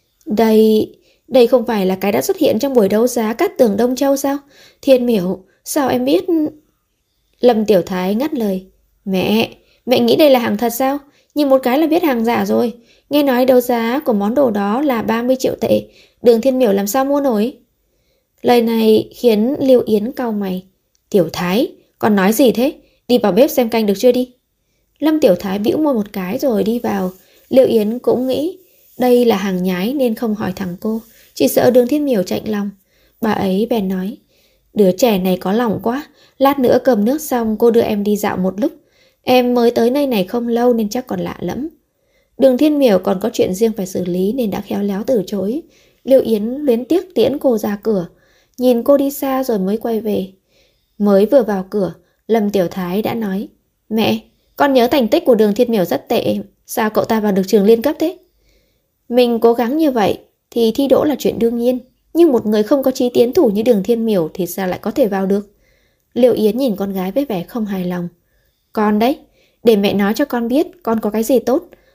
Đây không phải là cái đã xuất hiện trong buổi đấu giá Cát Tường Đông Châu sao? Thiên Miểu, sao em biết? Lâm Tiểu Thái ngắt lời. Mẹ nghĩ đây là hàng thật sao? Nhìn một cái là biết hàng giả rồi. Nghe nói đấu giá của món đồ đó là 30 triệu tệ. Đường Thiên Miểu làm sao mua nổi? Lời này khiến Liêu Yến cau mày. Tiểu Thái, con nói gì thế? Đi vào bếp xem canh được chưa đi? Lâm Tiểu Thái bĩu môi một cái rồi đi vào. Liêu Yến cũng nghĩ đây là hàng nhái nên không hỏi thẳng cô, chỉ sợ Đường Thiên Miểu chạnh lòng. Bà ấy bèn nói. Đứa trẻ này có lòng quá. Lát nữa cầm nước xong cô đưa em đi dạo một lúc. Em mới tới nơi này không lâu nên chắc còn lạ lắm. Đường Thiên Miểu còn có chuyện riêng phải xử lý nên đã khéo léo từ chối. Liêu Yến luyến tiếc tiễn cô ra cửa, nhìn cô đi xa rồi mới quay về. Mới vừa vào cửa, Lâm Tiểu Thái đã nói. Mẹ, con nhớ thành tích của Đường Thiên Miểu rất tệ. Sao cậu ta vào được trường liên cấp thế? Mình cố gắng như vậy thì thi đỗ là chuyện đương nhiên. Nhưng một người không có chí tiến thủ như Đường Thiên Miểu thì sao lại có thể vào được? Liêu Yến nhìn con gái với vẻ không hài lòng. Con đấy, để mẹ nói cho con biết con có cái gì tốt.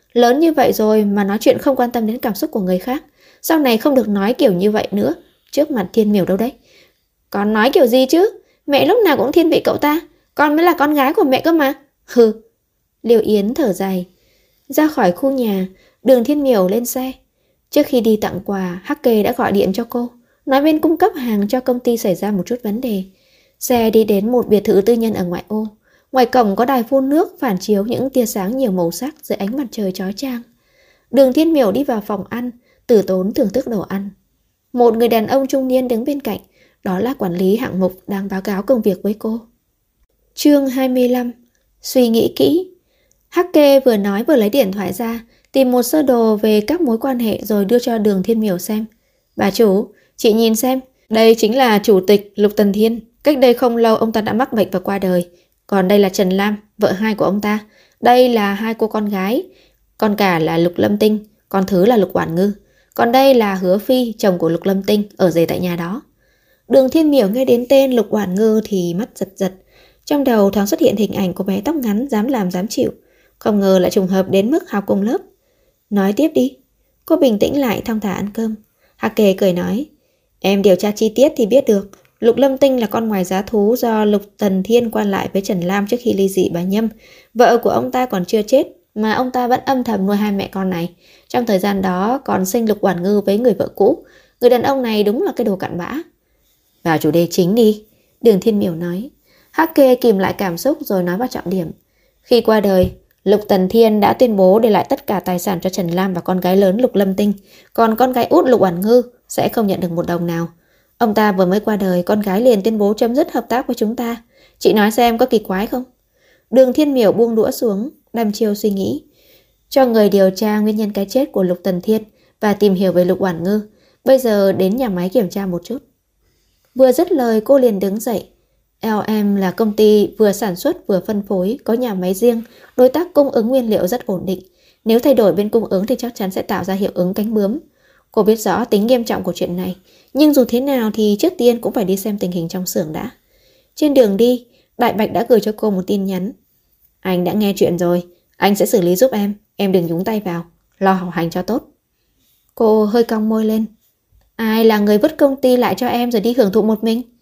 Lớn như vậy rồi mà nói chuyện không quan tâm đến cảm xúc của người khác. Sau này không được nói kiểu như vậy nữa, trước mặt Thiên Miểu đâu đấy. Con nói kiểu gì chứ? Mẹ lúc nào cũng thiên vị cậu ta. Con mới là con gái của mẹ cơ mà. Hừ. Liêu Yến thở dài. Ra khỏi khu nhà, Đường Thiên Miểu lên xe. Trước khi đi tặng quà, Hắc Kê đã gọi điện cho cô, nói bên cung cấp hàng cho công ty xảy ra một chút vấn đề. Xe đi đến một biệt thự tư nhân ở ngoại ô. Ngoài cổng có đài phun nước phản chiếu những tia sáng nhiều màu sắc dưới ánh mặt trời chói chang. Đường Thiên Miểu đi vào phòng ăn, từ tốn thưởng thức đồ ăn. Một người đàn ông trung niên đứng bên cạnh, đó là quản lý hạng mục đang báo cáo công việc với cô. Chương 25. Suy nghĩ kỹ. Hắc Kê vừa nói vừa lấy điện thoại ra, tìm một sơ đồ về các mối quan hệ rồi đưa cho Đường Thiên Miểu xem. Bà chủ, chị nhìn xem, đây chính là chủ tịch Lục Tần Thiên. Cách đây không lâu ông ta đã mắc bệnh và qua đời. Còn đây là Trần Lam, vợ hai của ông ta. Đây là hai cô con gái. Con cả là Lục Lâm Tinh, con thứ là Lục Quản Ngư. Còn đây là Hứa Phi, chồng của Lục Lâm Tinh, ở rể tại nhà đó. Đường Thiên Miểu nghe đến tên Lục Quản Ngư thì mắt giật giật. Trong đầu thoáng xuất hiện hình ảnh cô bé tóc ngắn dám làm dám chịu. Không ngờ lại trùng hợp đến mức học cùng lớp. Nói tiếp đi. Cô bình tĩnh lại thong thả ăn cơm. Hạc Kề cười nói. Em điều tra chi tiết thì biết được. Lục Lâm Tinh là con ngoài giá thú do Lục Tần Thiên quan lại với Trần Lam trước khi ly dị bà Nhâm. Vợ của ông ta còn chưa chết, mà ông ta vẫn âm thầm nuôi hai mẹ con này. Trong thời gian đó còn sinh Lục Quản Ngư với người vợ cũ. Người đàn ông này đúng là cái đồ cặn bã. Vào chủ đề chính đi, Đường Thiên Miểu nói. Hắc Kê kìm lại cảm xúc rồi nói vào trọng điểm. Khi qua đời, Lục Tần Thiên đã tuyên bố để lại tất cả tài sản cho Trần Lam và con gái lớn Lục Lâm Tinh. Còn con gái út Lục Quản Ngư sẽ không nhận được một đồng nào. Ông ta vừa mới qua đời, con gái liền tuyên bố chấm dứt hợp tác với chúng ta. Chị nói xem có kỳ quái không? Đường Thiên Miểu buông đũa xuống, đăm chiêu suy nghĩ. Cho người điều tra nguyên nhân cái chết của Lục Tần Thiên và tìm hiểu về Lục Quản Ngư. Bây giờ đến nhà máy kiểm tra một chút. Vừa dứt lời cô liền đứng dậy. LM là công ty vừa sản xuất vừa phân phối, có nhà máy riêng, đối tác cung ứng nguyên liệu rất ổn định. Nếu thay đổi bên cung ứng thì chắc chắn sẽ tạo ra hiệu ứng cánh bướm. Cô biết rõ tính nghiêm trọng của chuyện này, nhưng dù thế nào thì trước tiên cũng phải đi xem tình hình trong xưởng đã. Trên đường đi, Đại Bạch đã gửi cho cô một tin nhắn. Anh đã nghe chuyện rồi, anh sẽ xử lý giúp em đừng nhúng tay vào, lo học hành cho tốt. Cô hơi cong môi lên. Ai là người vứt công ty lại cho em rồi đi hưởng thụ một mình?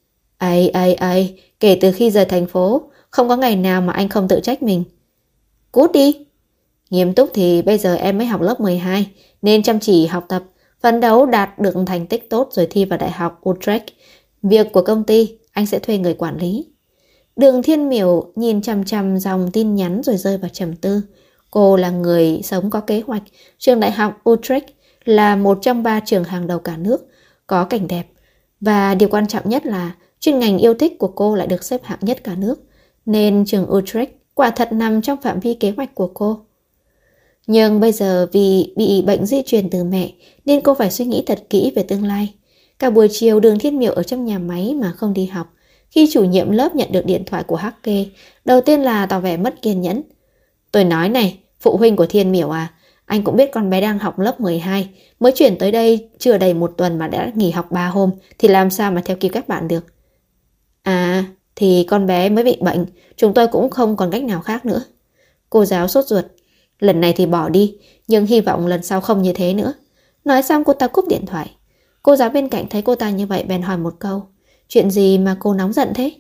Kể từ khi rời thành phố, không có ngày nào mà anh không tự trách mình. Cút đi. Nghiêm túc thì bây giờ em mới học lớp 12, nên chăm chỉ học tập, phấn đấu đạt được thành tích tốt rồi thi vào Đại học Utrecht. Việc của công ty, anh sẽ thuê người quản lý. Đường Thiên Miểu nhìn chằm chằm dòng tin nhắn rồi rơi vào trầm tư. Cô là người sống có kế hoạch. Trường Đại học Utrecht là một trong 3 trường hàng đầu cả nước, có cảnh đẹp. Và điều quan trọng nhất là chuyên ngành yêu thích của cô lại được xếp hạng nhất cả nước. Nên trường Utrecht quả thật nằm trong phạm vi kế hoạch của cô. Nhưng bây giờ vì bị bệnh di truyền từ mẹ nên cô phải suy nghĩ thật kỹ về tương lai. Cả buổi chiều Đường Thiên Miểu ở trong nhà máy mà không đi học. Khi chủ nhiệm lớp nhận được điện thoại của Hắc Kê, đầu tiên là tỏ vẻ mất kiên nhẫn. Tôi nói này, phụ huynh của Thiên Miểu à, anh cũng biết con bé đang học lớp 12, mới chuyển tới đây chưa đầy 1 tuần mà đã nghỉ học 3 hôm, thì làm sao mà theo kịp các bạn được. À, thì con bé mới bị bệnh, chúng tôi cũng không còn cách nào khác nữa. Cô giáo sốt ruột. Lần này thì bỏ đi, nhưng hy vọng lần sau không như thế nữa. Nói xong cô ta cúp điện thoại. Cô giáo bên cạnh thấy cô ta như vậy bèn hỏi một câu. Chuyện gì mà cô nóng giận thế?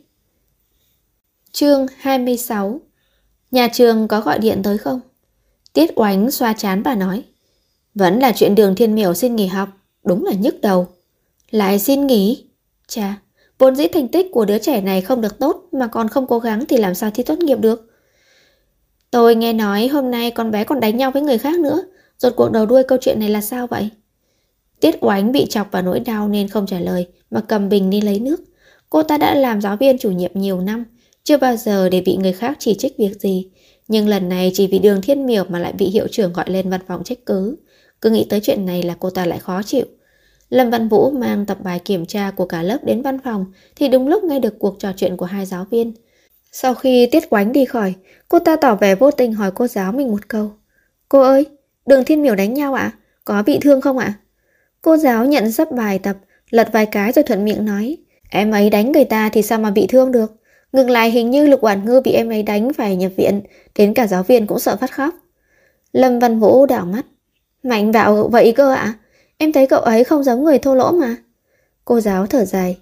Chương 26. Nhà trường có gọi điện tới không? Tiết Oánh xoa trán và nói. Vẫn là chuyện Đường Thiên Miểu xin nghỉ học. Đúng là nhức đầu. Lại xin nghỉ? Chà, vốn dĩ thành tích của đứa trẻ này không được tốt mà còn không cố gắng thì làm sao thi tốt nghiệp được. Tôi nghe nói hôm nay con bé còn đánh nhau với người khác nữa. Rốt cuộc đầu đuôi câu chuyện này là sao vậy? Tiết Oánh bị chọc vào nỗi đau nên không trả lời mà cầm bình đi lấy nước. Cô ta đã làm giáo viên chủ nhiệm nhiều năm, chưa bao giờ để bị người khác chỉ trích việc gì. Nhưng lần này chỉ vì Đường Thiên Miểu mà lại bị hiệu trưởng gọi lên văn phòng trách cứ. Cứ nghĩ tới chuyện này là cô ta lại khó chịu. Lâm Văn Vũ mang tập bài kiểm tra của cả lớp đến văn phòng thì đúng lúc nghe được cuộc trò chuyện của hai giáo viên. Sau khi Tiết Oánh đi khỏi, cô ta tỏ vẻ vô tình hỏi cô giáo mình một câu. Cô ơi, Đường Thiên Miểu đánh nhau ạ? Có bị thương không ạ? Cô giáo nhận sắp bài tập, lật vài cái rồi thuận miệng nói. Em ấy đánh người ta thì sao mà bị thương được? Ngược lại hình như Lục Quản Ngư bị em ấy đánh phải nhập viện, đến cả giáo viên cũng sợ phát khóc. Lâm Văn Vũ đảo mắt. Mạnh bạo vậy cơ ạ? Em thấy cậu ấy không giống người thô lỗ mà. Cô giáo thở dài.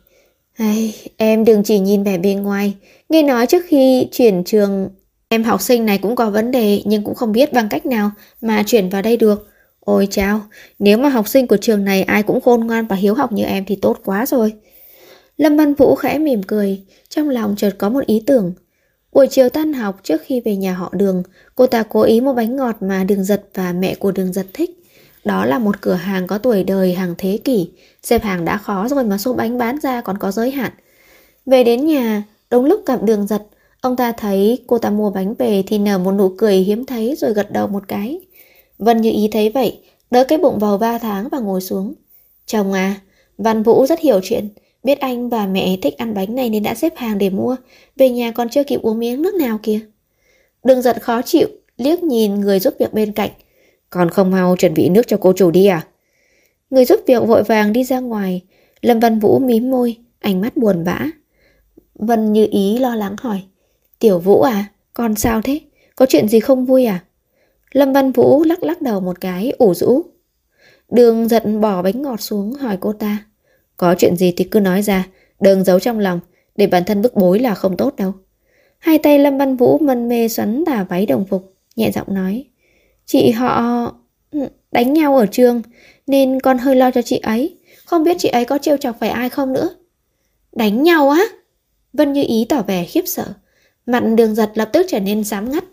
Em đừng chỉ nhìn vẻ bề ngoài. Nghe nói trước khi chuyển trường, em học sinh này cũng có vấn đề, nhưng cũng không biết bằng cách nào mà chuyển vào đây được. Ôi chao, nếu mà học sinh của trường này ai cũng khôn ngoan và hiếu học như em thì tốt quá rồi. Lâm Văn Vũ khẽ mỉm cười, trong lòng chợt có một ý tưởng. Buổi chiều tan học trước khi về nhà họ Đường, cô ta cố ý mua bánh ngọt mà Đường Giật và mẹ của Đường Giật thích. Đó là một cửa hàng có tuổi đời hàng thế kỷ, xếp hàng đã khó rồi mà số bánh bán ra còn có giới hạn. Về đến nhà, đúng lúc gặp Đường Giật, ông ta thấy cô ta mua bánh về thì nở một nụ cười hiếm thấy rồi gật đầu một cái. Vân Như Ý thấy vậy, đỡ cái bụng bầu 3 tháng và ngồi xuống. Chồng à, Văn Vũ rất hiểu chuyện, biết anh và mẹ thích ăn bánh này nên đã xếp hàng để mua, về nhà còn chưa kịp uống miếng nước nào kìa. Đường Giật khó chịu, liếc nhìn người giúp việc bên cạnh. Còn không mau chuẩn bị nước cho cô chủ đi à? Người giúp việc vội vàng đi ra ngoài. Lâm Văn Vũ mím môi, ánh mắt buồn bã. Vân Như Ý lo lắng hỏi. Tiểu Vũ à, con sao thế? Có chuyện gì không vui à? Lâm Văn Vũ lắc lắc đầu một cái, ủ rũ. Đường Giật bỏ bánh ngọt xuống hỏi cô ta. Có chuyện gì thì cứ nói ra, đừng giấu trong lòng, để bản thân bức bối là không tốt đâu. Hai tay Lâm Văn Vũ mân mê xoắn tà váy đồng phục, nhẹ giọng nói. Chị họ đánh nhau ở trường, nên con hơi lo cho chị ấy. Không biết chị ấy có trêu chọc phải ai không nữa. Đánh nhau á? Vân Như Ý tỏ vẻ khiếp sợ. Mặt Đường Giật lập tức trở nên xám ngắt.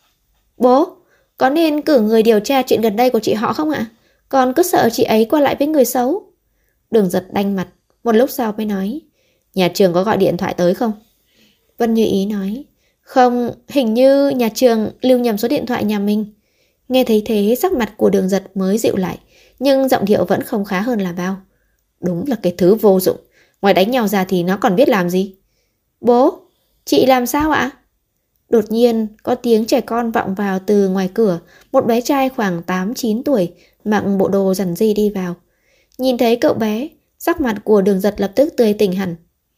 Bố, có nên cử người điều tra chuyện gần đây của chị họ không ạ? Con cứ sợ chị ấy qua lại với người xấu. Đường Giật đanh mặt, một lúc sau mới nói. Nhà trường có gọi điện thoại tới không? Vân Như Ý nói. Không, hình như nhà trường lưu nhầm số điện thoại nhà mình. Nghe thấy thế sắc mặt của Đường Giật mới dịu lại, nhưng giọng điệu vẫn không khá hơn là bao. Đúng là cái thứ vô dụng, ngoài đánh nhau ra thì nó còn biết làm gì. Bố, chị làm sao ạ? Đột nhiên có tiếng trẻ con vọng vào từ ngoài cửa. Một bé trai khoảng 8-9 tuổi mặc bộ đồ rằn ri đi vào. Nhìn thấy cậu bé, sắc mặt của Đường Giật lập tức tươi tỉnh hẳn.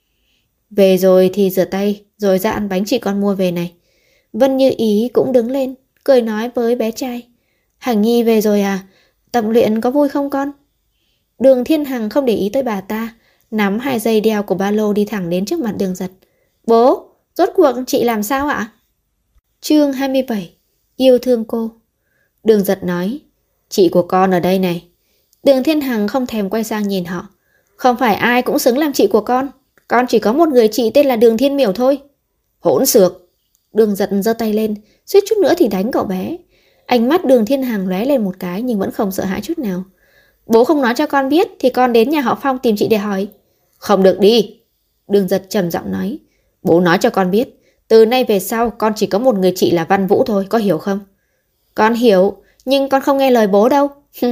Về rồi thì rửa tay, rồi ra ăn bánh chị con mua về này. Vân Như Ý cũng đứng lên, cười nói với bé trai. Hằng Nhi về rồi à? Tập luyện có vui không con? Đường Thiên Hằng không để ý tới bà ta, nắm 2 dây đeo của ba lô đi thẳng đến trước mặt Đường Giật. Bố, rốt cuộc chị làm sao ạ? Chương 27. Yêu thương cô. Đường Giật nói. Chị của con ở đây này. Đường Thiên Hằng không thèm quay sang nhìn họ. Không phải ai cũng xứng làm chị của con chỉ có một người chị tên là Đường Thiên Miểu thôi. Hỗn xược. Đường Giật giơ tay lên, suýt chút nữa thì đánh cậu bé. Ánh mắt Đường Thiên Hằng lóe lên một cái nhưng vẫn không sợ hãi chút nào. Bố không nói cho con biết thì con đến nhà họ Phong tìm chị để hỏi. Không được đi. Đường Giật trầm giọng nói. Bố nói cho con biết, từ nay về sau con chỉ có một người chị là Văn Vũ thôi, có hiểu không? Con hiểu, nhưng con không nghe lời bố đâu.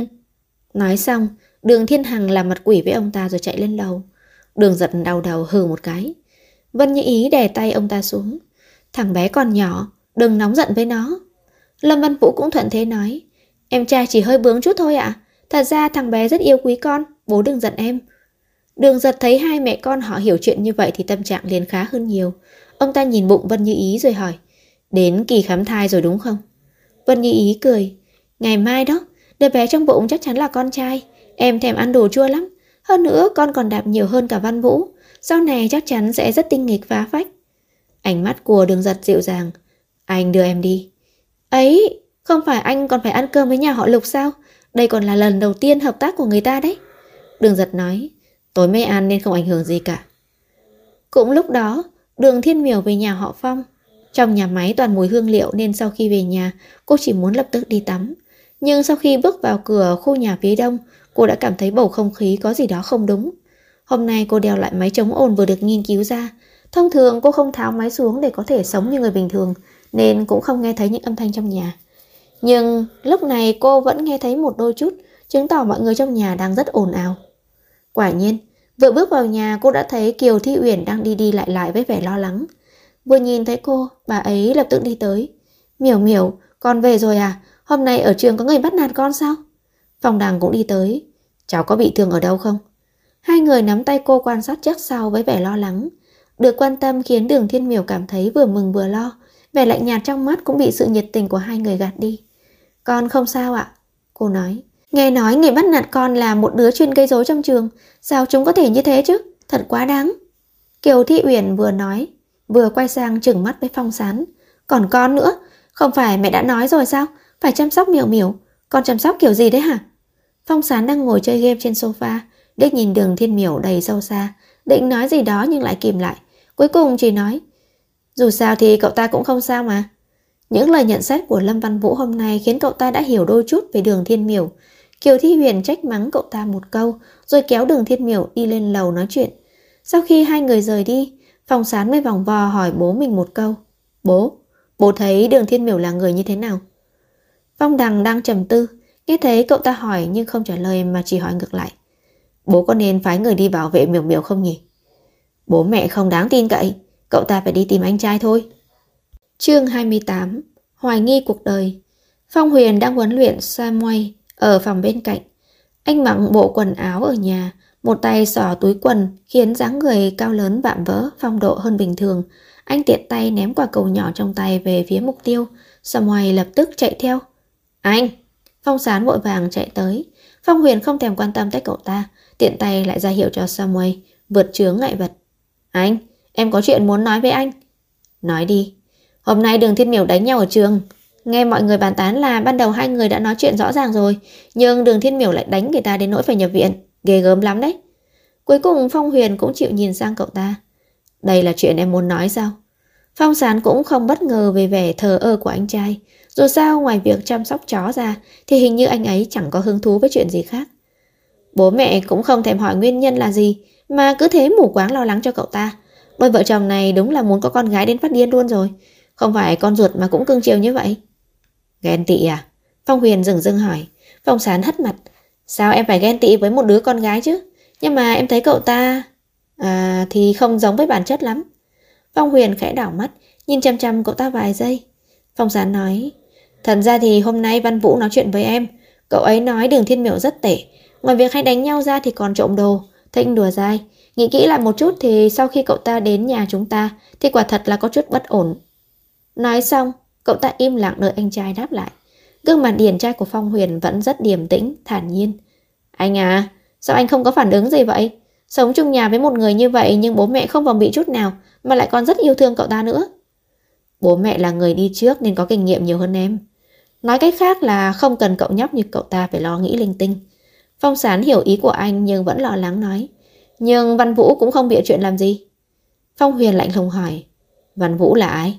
Nói xong, Đường Thiên Hằng làm mặt quỷ với ông ta rồi chạy lên lầu. Đường Giật đau đầu hừ một cái. Vân Như Ý đè tay ông ta xuống. Thằng bé còn nhỏ, đừng nóng giận với nó. Lâm Văn Vũ cũng thuận thế nói. Em trai chỉ hơi bướng chút thôi ạ. Thật ra thằng bé rất yêu quý con, bố đừng giận em. Đường Giật thấy hai mẹ con họ hiểu chuyện như vậy thì tâm trạng liền khá hơn nhiều. Ông ta nhìn bụng Vân Như Ý rồi hỏi. Đến kỳ khám thai rồi đúng không? Vân Như Ý cười. Ngày mai đó, đứa bé trong bụng chắc chắn là con trai. Em thèm ăn đồ chua lắm. Hơn nữa con còn đạp nhiều hơn cả Văn Vũ. Sau này chắc chắn sẽ rất tinh nghịch phá phách. Ánh mắt của Đường Giật dịu dàng. Anh đưa em đi. Ấy, không phải anh còn phải ăn cơm với nhà họ Lục sao? Đây còn là lần đầu tiên hợp tác của người ta đấy. Đường Giật nói. Tối mới ăn nên không ảnh hưởng gì cả. Cũng lúc đó, Đường Thiên Miểu về nhà họ Phong. Trong nhà máy toàn mùi hương liệu nên sau khi về nhà, cô chỉ muốn lập tức đi tắm. Nhưng sau khi bước vào cửa khu nhà phía đông, cô đã cảm thấy bầu không khí có gì đó không đúng. Hôm nay cô đeo lại máy chống ồn vừa được nghiên cứu ra. Thông thường cô không tháo máy xuống để có thể sống như người bình thường, nên cũng không nghe thấy những âm thanh trong nhà. Nhưng lúc này cô vẫn nghe thấy một đôi chút, chứng tỏ mọi người trong nhà đang rất ồn ào. Quả nhiên, vừa bước vào nhà cô đã thấy Kiều Thi Uyển đang đi đi lại với vẻ lo lắng. Vừa nhìn thấy cô, bà ấy lập tức đi tới. Miểu Miểu, con về rồi à? Hôm nay ở trường có người bắt nạt con sao? Phong Đằng cũng đi tới. Cháu có bị thương ở đâu không? Hai người nắm tay cô quan sát trước sau với vẻ lo lắng. Được quan tâm khiến Đường Thiên Miểu cảm thấy vừa mừng vừa lo. Vẻ lạnh nhạt trong mắt cũng bị sự nhiệt tình của hai người gạt đi. Con không sao ạ. Cô nói. Nghe nói người bắt nạt con là một đứa chuyên gây rối trong trường. Sao chúng có thể như thế chứ? Thật quá đáng. Kiều Thị Uyển vừa nói, vừa quay sang trừng mắt với Phong Sán. Còn con nữa, không phải mẹ đã nói rồi sao? Phải chăm sóc Miểu Miểu. Con chăm sóc kiểu gì đấy hả? Phong Sán đang ngồi chơi game trên sofa, đích nhìn Đường Thiên Miểu đầy sâu xa, định nói gì đó nhưng lại kìm lại. Cuối cùng chỉ nói, dù sao thì cậu ta cũng không sao mà. Những lời nhận xét của Lâm Văn Vũ hôm nay khiến cậu ta đã hiểu đôi chút về Đường Thiên Miểu. Kiều Thi Huyền trách mắng cậu ta một câu, rồi kéo Đường Thiên Miểu đi lên lầu nói chuyện. Sau khi hai người rời đi, Phong Sán mới vòng vo hỏi bố mình một câu. Bố thấy Đường Thiên Miểu là người như thế nào? Phong Đằng đang trầm tư, nghe thấy cậu ta hỏi nhưng không trả lời mà chỉ hỏi ngược lại. Bố có nên phái người đi bảo vệ Miểu Miểu không nhỉ? Bố mẹ không đáng tin cậy, cậu ta phải đi tìm anh trai thôi. Chương 28. Hoài nghi cuộc đời. Phong Huyền đang huấn luyện Samway ở phòng bên cạnh. Anh mặc bộ quần áo ở nhà, một tay xỏ túi quần khiến dáng người cao lớn vạm vỡ, phong độ hơn bình thường. Anh tiện tay ném quả cầu nhỏ trong tay về phía mục tiêu. Samway lập tức chạy theo. Anh! Phong Sán vội vàng chạy tới. Phong Huyền không thèm quan tâm tới cậu ta, tiện tay lại ra hiệu cho Samway vượt chướng ngại vật. Anh! Em có chuyện muốn nói với anh. Nói đi. Hôm nay Đường Thiên Miểu đánh nhau ở trường. Nghe mọi người bàn tán là ban đầu hai người đã nói chuyện rõ ràng rồi, nhưng Đường Thiên Miểu lại đánh người ta đến nỗi phải nhập viện. Ghê gớm lắm đấy. Cuối cùng Phong Huyền cũng chịu nhìn sang cậu ta. Đây là chuyện em muốn nói sao? Phong Sán cũng không bất ngờ về vẻ thờ ơ của anh trai. Dù sao ngoài việc chăm sóc chó ra thì hình như anh ấy chẳng có hứng thú với chuyện gì khác. Bố mẹ cũng không thèm hỏi nguyên nhân là gì, mà cứ thế mù quáng lo lắng cho cậu ta. Đôi vợ chồng này đúng là muốn có con gái đến phát điên luôn rồi. Không phải con ruột mà cũng cưng chiều như vậy. Ghen tị à? Phong Huyền dửng dưng hỏi. Phong Sán hất mặt. Sao em phải ghen tị với một đứa con gái chứ? Nhưng mà em thấy cậu ta... thì không giống với bản chất lắm. Phong Huyền khẽ đảo mắt, nhìn chăm chăm cậu ta vài giây. Phong Sán nói. Thật ra thì hôm nay Văn Vũ nói chuyện với em. Cậu ấy nói Đường Thiên Miểu rất tệ. Ngoài việc hay đánh nhau ra thì còn trộm đồ, thích đùa dai. Nghĩ kỹ lại một chút thì sau khi cậu ta đến nhà chúng ta thì quả thật là có chút bất ổn. Nói xong, cậu ta im lặng đợi anh trai đáp lại. Gương mặt điển trai của Phong Huyền vẫn rất điềm tĩnh, thản nhiên. Anh à, sao anh không có phản ứng gì vậy? Sống chung nhà với một người như vậy nhưng bố mẹ không phòng bị chút nào, mà lại còn rất yêu thương cậu ta nữa. Bố mẹ là người đi trước nên có kinh nghiệm nhiều hơn em. Nói cách khác là không cần cậu nhóc như cậu ta phải lo nghĩ linh tinh. Phong Sán hiểu ý của anh nhưng vẫn lo lắng nói. Nhưng Văn Vũ cũng không bịa chuyện làm gì. Phong Huyền lạnh lùng hỏi. Văn Vũ là ai?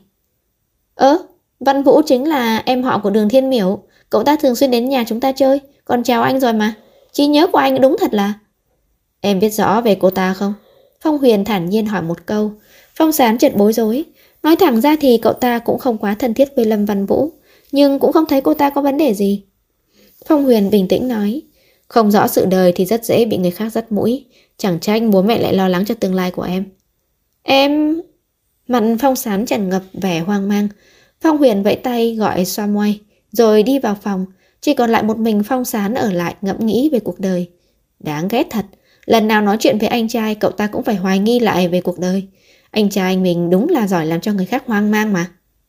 Văn Vũ chính là em họ của Đường Thiên Miểu. Cậu ta thường xuyên đến nhà chúng ta chơi, còn chào anh rồi mà. Trí nhớ của anh đúng thật là... Em biết rõ về cô ta không? Phong Huyền thản nhiên hỏi một câu. Phong Sán chợt bối rối. Nói thẳng ra thì cậu ta cũng không quá thân thiết với Lâm Văn Vũ, nhưng cũng không thấy cô ta có vấn đề gì. Phong Huyền bình tĩnh nói. Không rõ sự đời thì rất dễ bị người khác dắt mũi. Chẳng trách bố mẹ lại lo lắng cho tương lai của em. Em... Mặt Phong Sán tràn ngập vẻ hoang mang. Phong Huyền vẫy tay gọi Samway rồi đi vào phòng. Chỉ còn lại một mình Phong Sán ở lại ngẫm nghĩ về cuộc đời. Đáng ghét thật. Lần nào nói chuyện với anh trai cậu ta cũng phải hoài nghi lại về cuộc đời. Anh trai mình đúng là giỏi làm cho người khác hoang mang mà.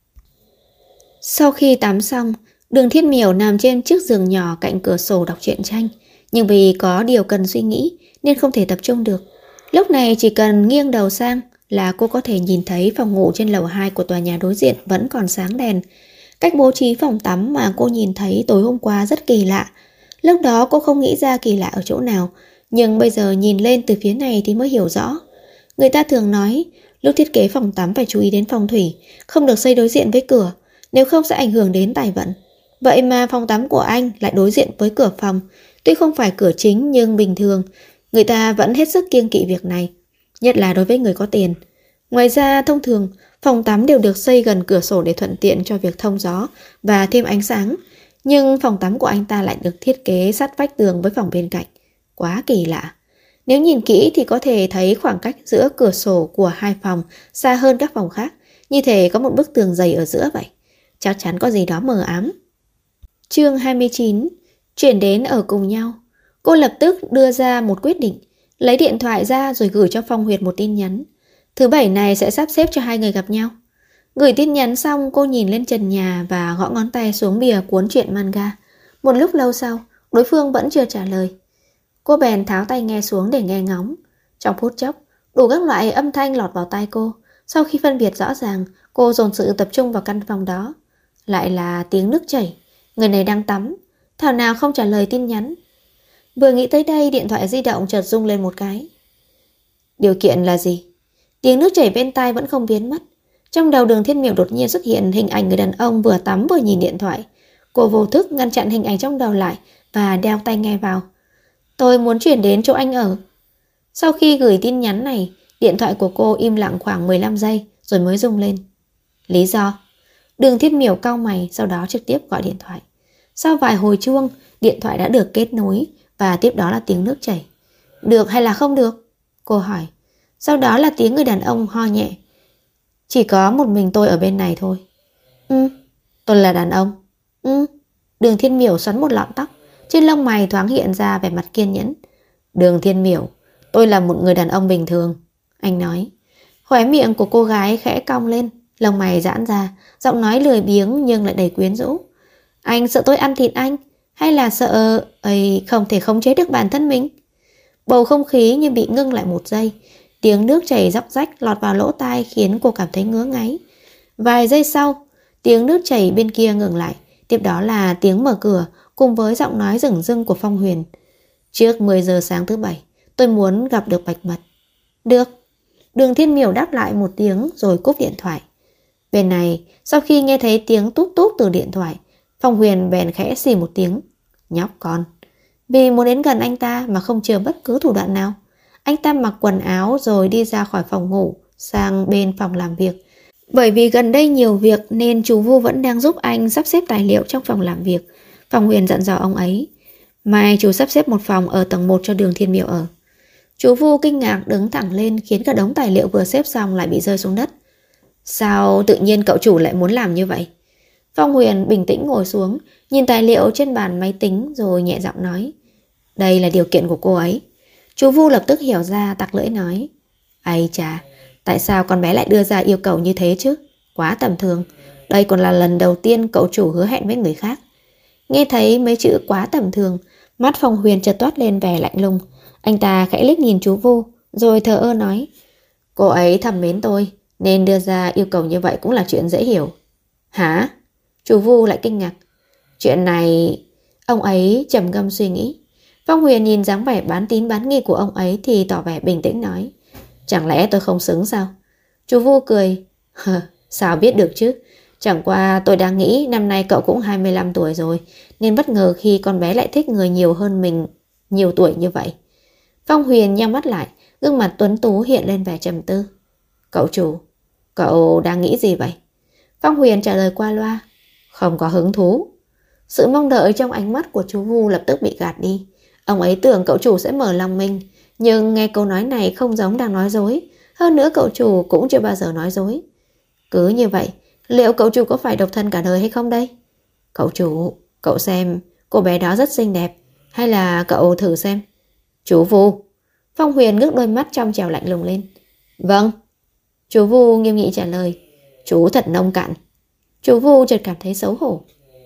Sau khi tắm xong, Đường Thiên Miểu nằm trên chiếc giường nhỏ cạnh cửa sổ đọc truyện tranh. Nhưng vì có điều cần suy nghĩ nên không thể tập trung được. Lúc này chỉ cần nghiêng đầu sang là cô có thể nhìn thấy phòng ngủ trên lầu 2 của tòa nhà đối diện vẫn còn sáng đèn. Cách bố trí phòng tắm mà cô nhìn thấy tối hôm qua rất kỳ lạ. Lúc đó cô không nghĩ ra kỳ lạ ở chỗ nào, nhưng bây giờ nhìn lên từ phía này thì mới hiểu rõ. Người ta thường nói lúc thiết kế phòng tắm phải chú ý đến phong thủy, không được xây đối diện với cửa, nếu không sẽ ảnh hưởng đến tài vận. Vậy mà phòng tắm của anh lại đối diện với cửa phòng. Tuy không phải cửa chính nhưng bình thường người ta vẫn hết sức kiêng kỵ việc này, nhất là đối với người có tiền. Ngoài ra thông thường phòng tắm đều được xây gần cửa sổ để thuận tiện cho việc thông gió và thêm ánh sáng. Nhưng phòng tắm của anh ta lại được thiết kế sát vách tường với phòng bên cạnh. Quá kỳ lạ. Nếu nhìn kỹ thì có thể thấy khoảng cách giữa cửa sổ của hai phòng xa hơn các phòng khác, như thể có một bức tường dày ở giữa vậy. Chắc chắn có gì đó mờ ám. Chương 29. Chuyển đến ở cùng nhau. Cô lập tức đưa ra một quyết định, lấy điện thoại ra rồi gửi cho Phong Huyệt một tin nhắn. Thứ bảy này sẽ sắp xếp cho hai người gặp nhau. Gửi tin nhắn xong, cô nhìn lên trần nhà và gõ ngón tay xuống bìa cuốn truyện manga. Một lúc lâu sau, đối phương vẫn chưa trả lời. Cô bèn tháo tai nghe xuống để nghe ngóng. Trong phút chốc, đủ các loại âm thanh lọt vào tai cô. Sau khi phân biệt rõ ràng, cô dồn sự tập trung vào căn phòng đó. Lại là tiếng nước chảy. Người này đang tắm, thảo nào không trả lời tin nhắn. Vừa nghĩ tới đây, điện thoại di động chợt rung lên một cái. Điều kiện là gì? Tiếng nước chảy bên tai vẫn không biến mất. Trong đầu Đường Thiên Miểu đột nhiên xuất hiện hình ảnh người đàn ông vừa tắm vừa nhìn điện thoại. Cô vô thức ngăn chặn hình ảnh trong đầu lại và đeo tai nghe vào. Tôi muốn chuyển đến chỗ anh ở. Sau khi gửi tin nhắn này, điện thoại của cô im lặng khoảng 15 giây rồi mới rung lên. Lý do? Đường Thiên Miểu cau mày, sau đó trực tiếp gọi điện thoại. Sau vài hồi chuông, điện thoại đã được kết nối và tiếp đó là tiếng nước chảy. Được hay là không được? Cô hỏi. Sau đó là tiếng người đàn ông ho nhẹ. Chỉ có một mình tôi ở bên này thôi. Tôi là đàn ông. Đường Thiên Miểu xoắn một lọn tóc. Trên lông mày thoáng hiện ra vẻ mặt kiên nhẫn. Đường Thiên Miểu, tôi là một người đàn ông bình thường, anh nói. Khóe miệng của cô gái khẽ cong lên, lông mày giãn ra, giọng nói lười biếng nhưng lại đầy quyến rũ. Anh sợ tôi ăn thịt anh, hay là sợ không thể khống chế được bản thân mình? Bầu không khí như bị ngưng lại một giây. Tiếng nước chảy róc rách lọt vào lỗ tai khiến cô cảm thấy ngứa ngáy. Vài giây sau, tiếng nước chảy bên kia ngừng lại. Tiếp đó là tiếng mở cửa cùng với giọng nói rửng rưng của Phong Huyền. Trước 10 giờ sáng thứ Bảy, tôi muốn gặp được Bạch Mật. Được. Đường Thiên Miểu đáp lại một tiếng rồi cúp điện thoại. Bên này, sau khi nghe thấy tiếng tút tút từ điện thoại, Phong Huyền bèn khẽ xì một tiếng. Nhóc con. Vì muốn đến gần anh ta mà không chừa bất cứ thủ đoạn nào, anh ta mặc quần áo rồi đi ra khỏi phòng ngủ sang bên phòng làm việc. Bởi vì gần đây nhiều việc nên chú Vu vẫn đang giúp anh sắp xếp tài liệu trong phòng làm việc. Phong Huyền dặn dò ông ấy, mai chú sắp xếp một phòng ở tầng 1 cho Đường Thiên Miểu ở. Chú Vu kinh ngạc đứng thẳng lên khiến cả đống tài liệu vừa xếp xong lại bị rơi xuống đất. Sao tự nhiên cậu chủ lại muốn làm như vậy? Phong Huyền bình tĩnh ngồi xuống, nhìn tài liệu trên bàn máy tính rồi nhẹ giọng nói. Đây là điều kiện của cô ấy. Chú Vu lập tức hiểu ra, tặc lưỡi nói. Ây chà, tại sao con bé lại đưa ra yêu cầu như thế chứ? Quá tầm thường. Đây còn là lần đầu tiên cậu chủ hứa hẹn với người khác. Nghe thấy mấy chữ quá tầm thường, mắt Phong Huyền chợt toát lên vẻ lạnh lùng. Anh ta khẽ liếc nhìn chú Vu, rồi thờ ơ nói. Cô ấy thầm mến tôi, nên đưa ra yêu cầu như vậy cũng là chuyện dễ hiểu. Hả? Chú Vu lại kinh ngạc. Chuyện này... Ông ấy trầm ngâm suy nghĩ. Phong Huyền nhìn dáng vẻ bán tín bán nghi của ông ấy thì tỏ vẻ bình tĩnh nói. Chẳng lẽ tôi không xứng sao? Chú Vu cười. Sao biết được chứ? Chẳng qua tôi đang nghĩ năm nay cậu cũng 25 tuổi rồi, nên bất ngờ khi con bé lại thích người nhiều hơn mình nhiều tuổi như vậy. Phong Huyền nhắm mắt lại, gương mặt tuấn tú hiện lên vẻ trầm tư. Cậu chủ, cậu đang nghĩ gì vậy? Phong Huyền trả lời qua loa. Không có hứng thú. Sự mong đợi trong ánh mắt của chú Vu lập tức bị gạt đi. Ông ấy tưởng cậu chủ sẽ mở lòng mình, nhưng nghe câu nói này không giống đang nói dối. Hơn nữa cậu chủ cũng chưa bao giờ nói dối. Cứ như vậy, liệu cậu chủ có phải độc thân cả đời hay không đây? Cậu chủ, cậu xem, cô bé đó rất xinh đẹp. Hay là cậu thử xem? Chú Vu. Phong Huyền ngước đôi mắt trong trẻo lạnh lùng lên. Vâng. Chú Vu nghiêm nghị trả lời. Chú thật nông cạn. Chú Vu chợt cảm thấy xấu hổ.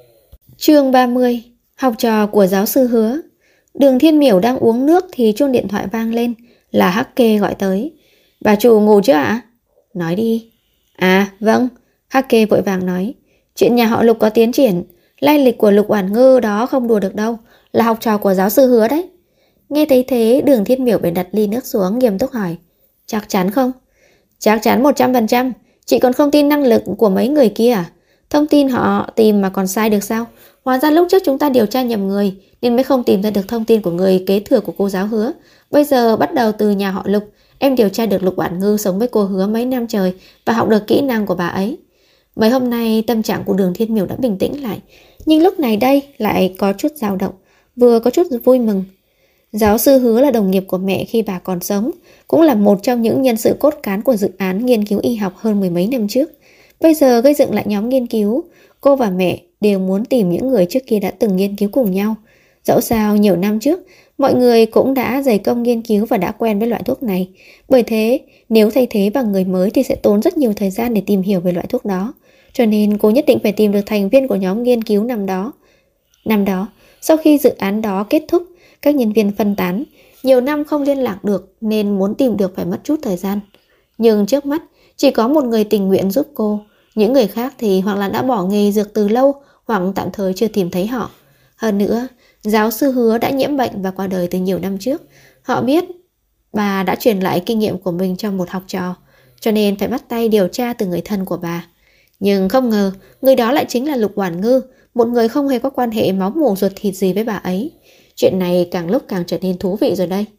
Chương 30. Học trò của giáo sư Hứa. Đường Thiên Miểu đang uống nước thì chuông điện thoại vang lên. Là Hắc Kê gọi tới. Bà chủ ngủ chưa ạ? Nói đi. À vâng. Hắc Kê vội vàng nói. Chuyện nhà họ Lục có tiến triển. Lai lịch của Lục Oản Ngư đó không đùa được đâu. Là học trò của giáo sư Hứa đấy. Nghe thấy thế, Đường Thiên Miểu bèn đặt ly nước xuống nghiêm túc hỏi. Chắc chắn không? Chắc chắn 100%. Chị còn không tin năng lực của mấy người kia à? Thông tin họ tìm mà còn sai được sao? Hóa ra lúc trước chúng ta điều tra nhầm người nên mới không tìm ra được thông tin của người kế thừa của cô giáo Hứa. Bây giờ bắt đầu từ nhà họ Lục, em điều tra được Lục Oản Ngư sống với cô Hứa mấy năm trời và học được kỹ năng của bà ấy. Mấy hôm nay tâm trạng của Đường Thiên Miểu đã bình tĩnh lại, nhưng lúc này đây lại có chút dao động, vừa có chút vui mừng. Giáo sư Hứa là đồng nghiệp của mẹ khi bà còn sống, cũng là một trong những nhân sự cốt cán của dự án nghiên cứu y học hơn 10 mấy năm trước. Bây giờ gây dựng lại nhóm nghiên cứu, cô và mẹ đều muốn tìm những người trước kia đã từng nghiên cứu cùng nhau. Dẫu sao nhiều năm trước, Mọi người cũng đã dày công nghiên cứu và đã quen với loại thuốc này. Bởi thế, nếu thay thế bằng người mới thì sẽ tốn rất nhiều thời gian để tìm hiểu về loại thuốc đó. Cho nên cô nhất định phải tìm được thành viên của nhóm nghiên cứu năm đó. Năm đó, sau khi dự án đó kết thúc, các nhân viên phân tán, nhiều năm không liên lạc được nên muốn tìm được phải mất chút thời gian. Nhưng trước mắt, chỉ có một người tình nguyện giúp cô. Những người khác thì hoặc là đã bỏ nghề dược từ lâu hoặc tạm thời chưa tìm thấy họ. Hơn nữa, giáo sư Hứa đã nhiễm bệnh và qua đời từ nhiều năm trước. Họ biết bà đã truyền lại kinh nghiệm của mình cho một học trò, cho nên phải bắt tay điều tra từ người thân của bà. Nhưng không ngờ, người đó lại chính là Lục Oản Ngư, một người không hề có quan hệ máu mủ ruột thịt gì với bà ấy. Chuyện này càng lúc càng trở nên thú vị rồi đây.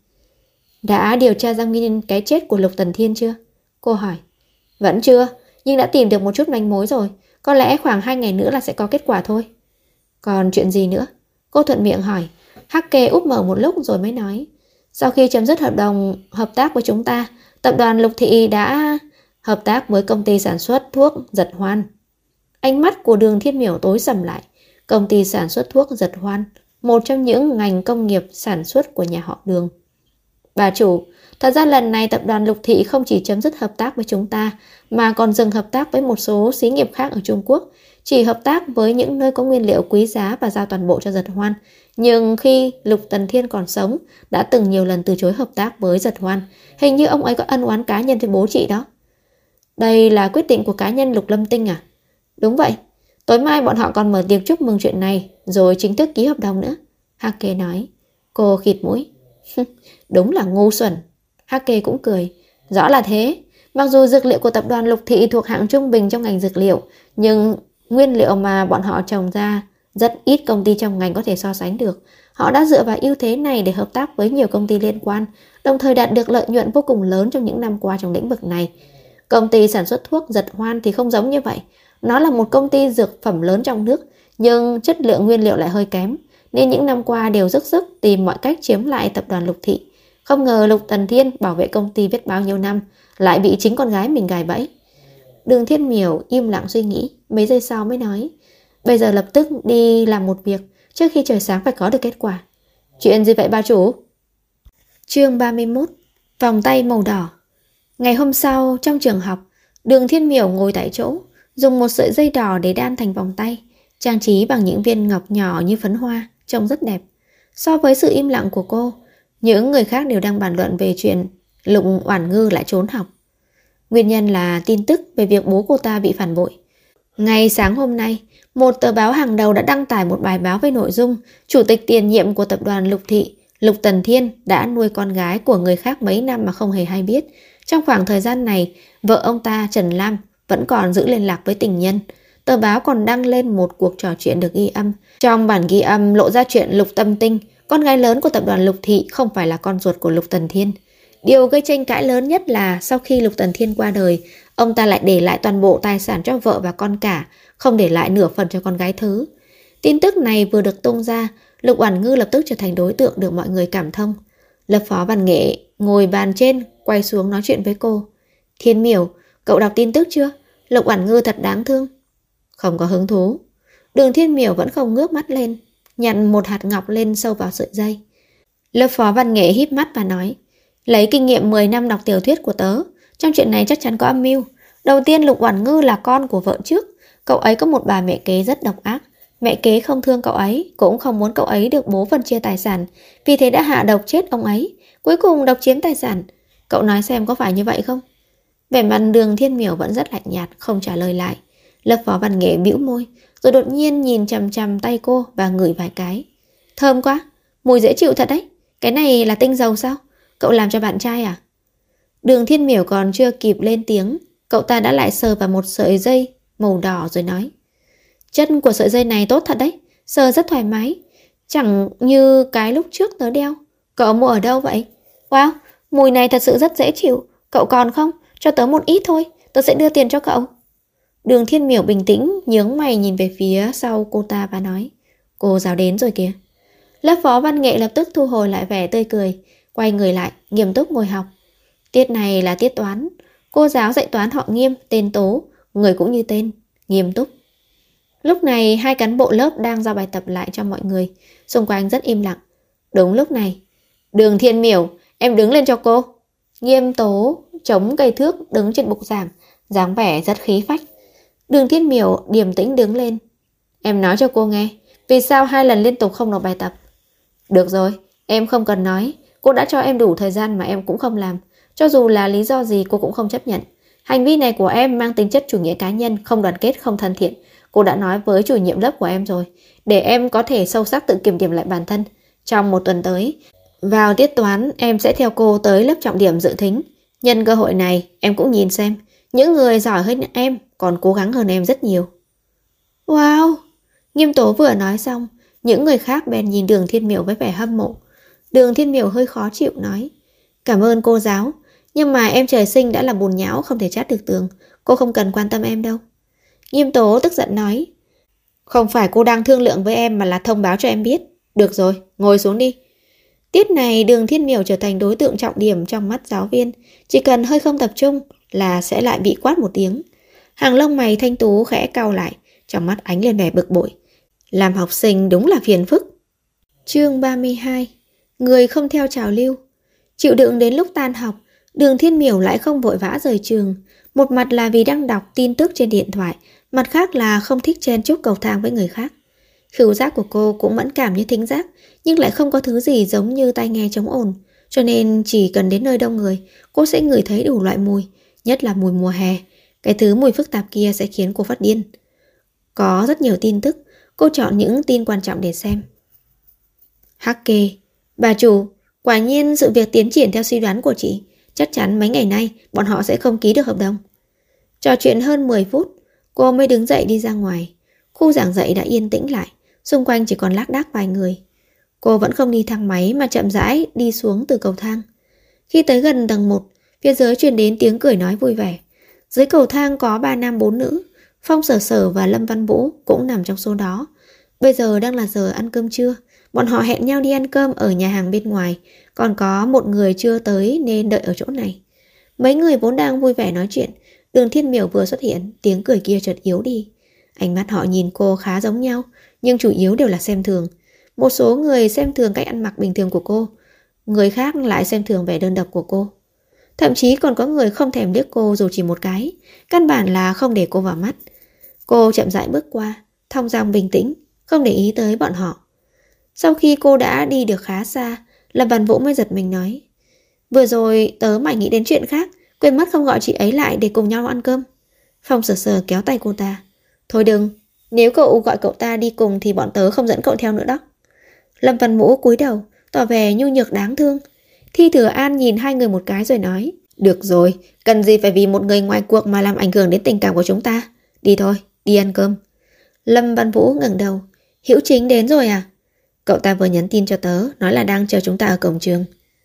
Đã điều tra ra nguyên nhân cái chết của Lục Tần Thiên chưa? Cô hỏi. Vẫn chưa, nhưng đã tìm được một chút manh mối rồi. Có lẽ khoảng 2 ngày nữa là sẽ có kết quả thôi. Còn chuyện gì nữa? Cô thuận miệng hỏi. Hắc Kê úp mở một lúc rồi mới nói. Sau khi chấm dứt hợp đồng hợp tác với chúng ta, tập đoàn Lục Thị đã hợp tác với công ty sản xuất thuốc Giật Hoan. Ánh mắt của Đường Thiên Miểu tối sầm lại. Công ty sản xuất thuốc Giật Hoan, một trong những ngành công nghiệp sản xuất của nhà họ Đường. Bà chủ, thật ra lần này tập đoàn Lục Thị không chỉ chấm dứt hợp tác với chúng ta, mà còn dừng hợp tác với một số xí nghiệp khác ở Trung Quốc, chỉ hợp tác với những nơi có nguyên liệu quý giá và giao toàn bộ cho Giật Hoan. Nhưng khi Lục Tần Thiên còn sống, đã từng nhiều lần từ chối hợp tác với Giật Hoan. Hình như ông ấy có ân oán cá nhân với bố chị đó. Đây là quyết định của cá nhân Lục Lâm Tinh à? Đúng vậy. Tối mai bọn họ còn mở tiệc chúc mừng chuyện này, rồi chính thức ký hợp đồng nữa. Hake nói. Cô khịt mũi. Đúng là ngu xuẩn. Hake cũng cười. Rõ là thế. Mặc dù dược liệu của tập đoàn Lục Thị thuộc hạng trung bình trong ngành dược liệu, nhưng nguyên liệu mà bọn họ trồng ra rất ít công ty trong ngành có thể so sánh được. Họ đã dựa vào ưu thế này để hợp tác với nhiều công ty liên quan, đồng thời đạt được lợi nhuận vô cùng lớn trong những năm qua trong lĩnh vực này. Công ty sản xuất thuốc Giật Hoan thì không giống như vậy. Nó là một công ty dược phẩm lớn trong nước, nhưng chất lượng nguyên liệu lại hơi kém, nên những năm qua đều dốc sức tìm mọi cách chiếm lại tập đoàn Lục Thị. Không ngờ Lục Tần Thiên bảo vệ công ty biết bao nhiêu năm lại bị chính con gái mình gài bẫy. Đường Thiên Miểu im lặng suy nghĩ, mấy giây sau mới nói. Bây giờ lập tức đi làm một việc, trước khi trời sáng phải có được kết quả. Chuyện gì vậy bà chủ? Chương 31. Vòng tay màu đỏ. Ngày hôm sau, trong trường học, Đường Thiên Miểu ngồi tại chỗ, dùng một sợi dây đỏ để đan thành vòng tay, trang trí bằng những viên ngọc nhỏ như phấn hoa, trông rất đẹp. So với sự im lặng của cô, những người khác đều đang bàn luận về chuyện Lục Oản Ngư lại trốn học. Nguyên nhân là tin tức về việc bố cô ta bị phản bội. Ngay sáng hôm nay, một tờ báo hàng đầu đã đăng tải một bài báo với nội dung chủ tịch tiền nhiệm của tập đoàn Lục Thị, Lục Tần Thiên đã nuôi con gái của người khác mấy năm mà không hề hay biết. Trong khoảng thời gian này, vợ ông ta Trần Lam vẫn còn giữ liên lạc với tình nhân. Tờ báo còn đăng lên một cuộc trò chuyện được ghi âm. Trong bản ghi âm lộ ra chuyện Lục Tâm Tinh, con gái lớn của tập đoàn Lục Thị, không phải là con ruột của Lục Tần Thiên. Điều gây tranh cãi lớn nhất là sau khi Lục Tần Thiên qua đời, ông ta lại để lại toàn bộ tài sản cho vợ và con cả, không để lại nửa phần cho con gái thứ. Tin tức này vừa được tung ra, Lục Oản Ngư lập tức trở thành đối tượng được mọi người cảm thông. Lớp phó văn nghệ ngồi bàn trên quay xuống nói chuyện với cô. Thiên Miểu, cậu đọc tin tức chưa? Lục Oản Ngư thật đáng thương. Không có hứng thú. Đường Thiên Miểu vẫn không ngước mắt lên, nhặt một hạt ngọc lên sâu vào sợi dây. Lớp phó văn nghệ híp mắt và nói, lấy kinh nghiệm 10 năm đọc tiểu thuyết của tớ, trong chuyện này chắc chắn có âm mưu. Đầu tiên, Lục Oản Ngư là con của vợ trước, cậu ấy có một bà mẹ kế rất độc ác. Mẹ kế không thương cậu ấy, cũng không muốn cậu ấy được bố phân chia tài sản, vì thế đã hạ độc chết ông ấy, cuối cùng độc chiếm tài sản. Cậu nói xem có phải như vậy không? Vẻ mặt Đường Thiên Miểu vẫn rất lạnh nhạt, không trả lời lại. Lớp phó văn nghệ bĩu môi, rồi đột nhiên nhìn chằm chằm tay cô và ngửi vài cái. Thơm quá, mùi dễ chịu thật đấy. Cái này là tinh dầu sao? Cậu làm cho bạn trai à? Đường Thiên Miểu còn chưa kịp lên tiếng, cậu ta đã lại sờ vào một sợi dây màu đỏ rồi nói. Chất của sợi dây này tốt thật đấy, sờ rất thoải mái, chẳng như cái lúc trước tớ đeo. Cậu mua ở đâu vậy? Wow, mùi này thật sự rất dễ chịu. Cậu còn không? Cho tớ một ít thôi, tớ sẽ đưa tiền cho cậu. Đường Thiên Miểu bình tĩnh nhướng mày nhìn về phía sau cô ta và nói, cô giáo đến rồi kìa. Lớp phó văn nghệ lập tức thu hồi lại vẻ tươi cười, quay người lại, nghiêm túc ngồi học. Tiết này là tiết toán. Cô giáo dạy toán họ Nghiêm, tên Tố, người cũng như tên, nghiêm túc. Lúc này hai cán bộ lớp đang giao bài tập lại cho mọi người, xung quanh rất im lặng. Đúng lúc này, Đường Thiên Miểu, em đứng lên cho cô. Nghiêm Tố chống cây thước đứng trên bục giảng, dáng vẻ rất khí phách. Đường Thiên Miểu điềm tĩnh đứng lên. Em nói cho cô nghe, vì sao 2 lần liên tục không nộp bài tập? Được rồi, em không cần nói. Cô đã cho em đủ thời gian mà em cũng không làm. Cho dù là lý do gì cô cũng không chấp nhận. Hành vi này của em mang tính chất chủ nghĩa cá nhân, không đoàn kết, không thân thiện. Cô đã nói với chủ nhiệm lớp của em rồi, để em có thể sâu sắc tự kiểm điểm lại bản thân. Trong 1 tuần tới, vào tiết toán, em sẽ theo cô tới lớp trọng điểm dự thính. Nhân cơ hội này, em cũng nhìn xem, những người giỏi hơn em còn cố gắng hơn em rất nhiều. Wow! Nghiêm Tố vừa nói xong, những người khác bèn nhìn Đường Thiên Miểu với vẻ hâm mộ. Đường Thiên Miểu hơi khó chịu nói, cảm ơn cô giáo, nhưng mà em trời sinh đã là bùn nhão không thể chát được tường. Cô không cần quan tâm em đâu. Nghiêm Tố tức giận nói, không phải cô đang thương lượng với em mà là thông báo cho em biết. Được rồi, ngồi xuống đi. Tiết này Đường Thiên Miểu trở thành đối tượng trọng điểm trong mắt giáo viên. Chỉ cần hơi không tập trung là sẽ lại bị quát một tiếng. Hàng lông mày thanh tú khẽ cau lại, trong mắt ánh lên vẻ bực bội. Làm học sinh đúng là phiền phức. Chương 32. Người không theo trào lưu. Chịu đựng đến lúc tan học, Đường Thiên Miểu lại không vội vã rời trường. Một mặt là vì đang đọc tin tức trên điện thoại, mặt khác là không thích chen chúc cầu thang với người khác. Khứu giác của cô cũng mẫn cảm như thính giác, nhưng lại không có thứ gì giống như tai nghe chống ồn. Cho nên chỉ cần đến nơi đông người, cô sẽ ngửi thấy đủ loại mùi, nhất là mùi mùa hè. Cái thứ mùi phức tạp kia sẽ khiến cô phát điên. Có rất nhiều tin tức, cô chọn những tin quan trọng để xem. Hắc kê, bà chủ, quả nhiên sự việc tiến triển theo suy đoán của chị. Chắc chắn mấy ngày nay bọn họ sẽ không ký được hợp đồng. Trò chuyện hơn 10 phút, cô mới đứng dậy đi ra ngoài. Khu giảng dạy đã yên tĩnh lại, xung quanh chỉ còn lác đác vài người. Cô vẫn không đi thang máy mà chậm rãi đi xuống từ cầu thang. Khi tới gần tầng 1, phía dưới truyền đến tiếng cười nói vui vẻ. Dưới cầu thang có 3 nam 4 nữ, Phong Sở Sở và Lâm Văn Vũ cũng nằm trong số đó. Bây giờ đang là giờ ăn cơm trưa, bọn họ hẹn nhau đi ăn cơm ở nhà hàng bên ngoài, còn có một người chưa tới nên đợi ở chỗ này. Mấy người vốn đang vui vẻ nói chuyện, Đường Thiên Miểu vừa xuất hiện, tiếng cười kia chợt yếu đi. Ánh mắt họ nhìn cô khá giống nhau, nhưng chủ yếu đều là xem thường. Một số người xem thường cách ăn mặc bình thường của cô, người khác lại xem thường vẻ đơn độc của cô. Thậm chí còn có người không thèm liếc cô dù chỉ một cái, căn bản là không để cô vào mắt. Cô chậm rãi bước qua, thong dong bình tĩnh, không để ý tới bọn họ. Sau khi cô đã đi được khá xa, Lâm Văn Vũ mới giật mình nói, vừa rồi tớ mải nghĩ đến chuyện khác, quên mất không gọi chị ấy lại để cùng nhau ăn cơm. Phong Sở Sở kéo tay cô ta, thôi đừng, nếu cậu gọi cậu ta đi cùng thì bọn tớ không dẫn cậu theo nữa đó. Lâm Văn Vũ cúi đầu, tỏ vẻ nhu nhược đáng thương. Thi Thừa An nhìn hai người một cái rồi nói, được rồi, cần gì phải vì một người ngoài cuộc mà làm ảnh hưởng đến tình cảm của chúng ta. Đi thôi, đi ăn cơm. Lâm Văn Vũ ngẩng đầu, Hữu Chính đến rồi à? Cậu ta vừa nhắn tin cho tớ, nói là đang chờ chúng ta ở cổng trường.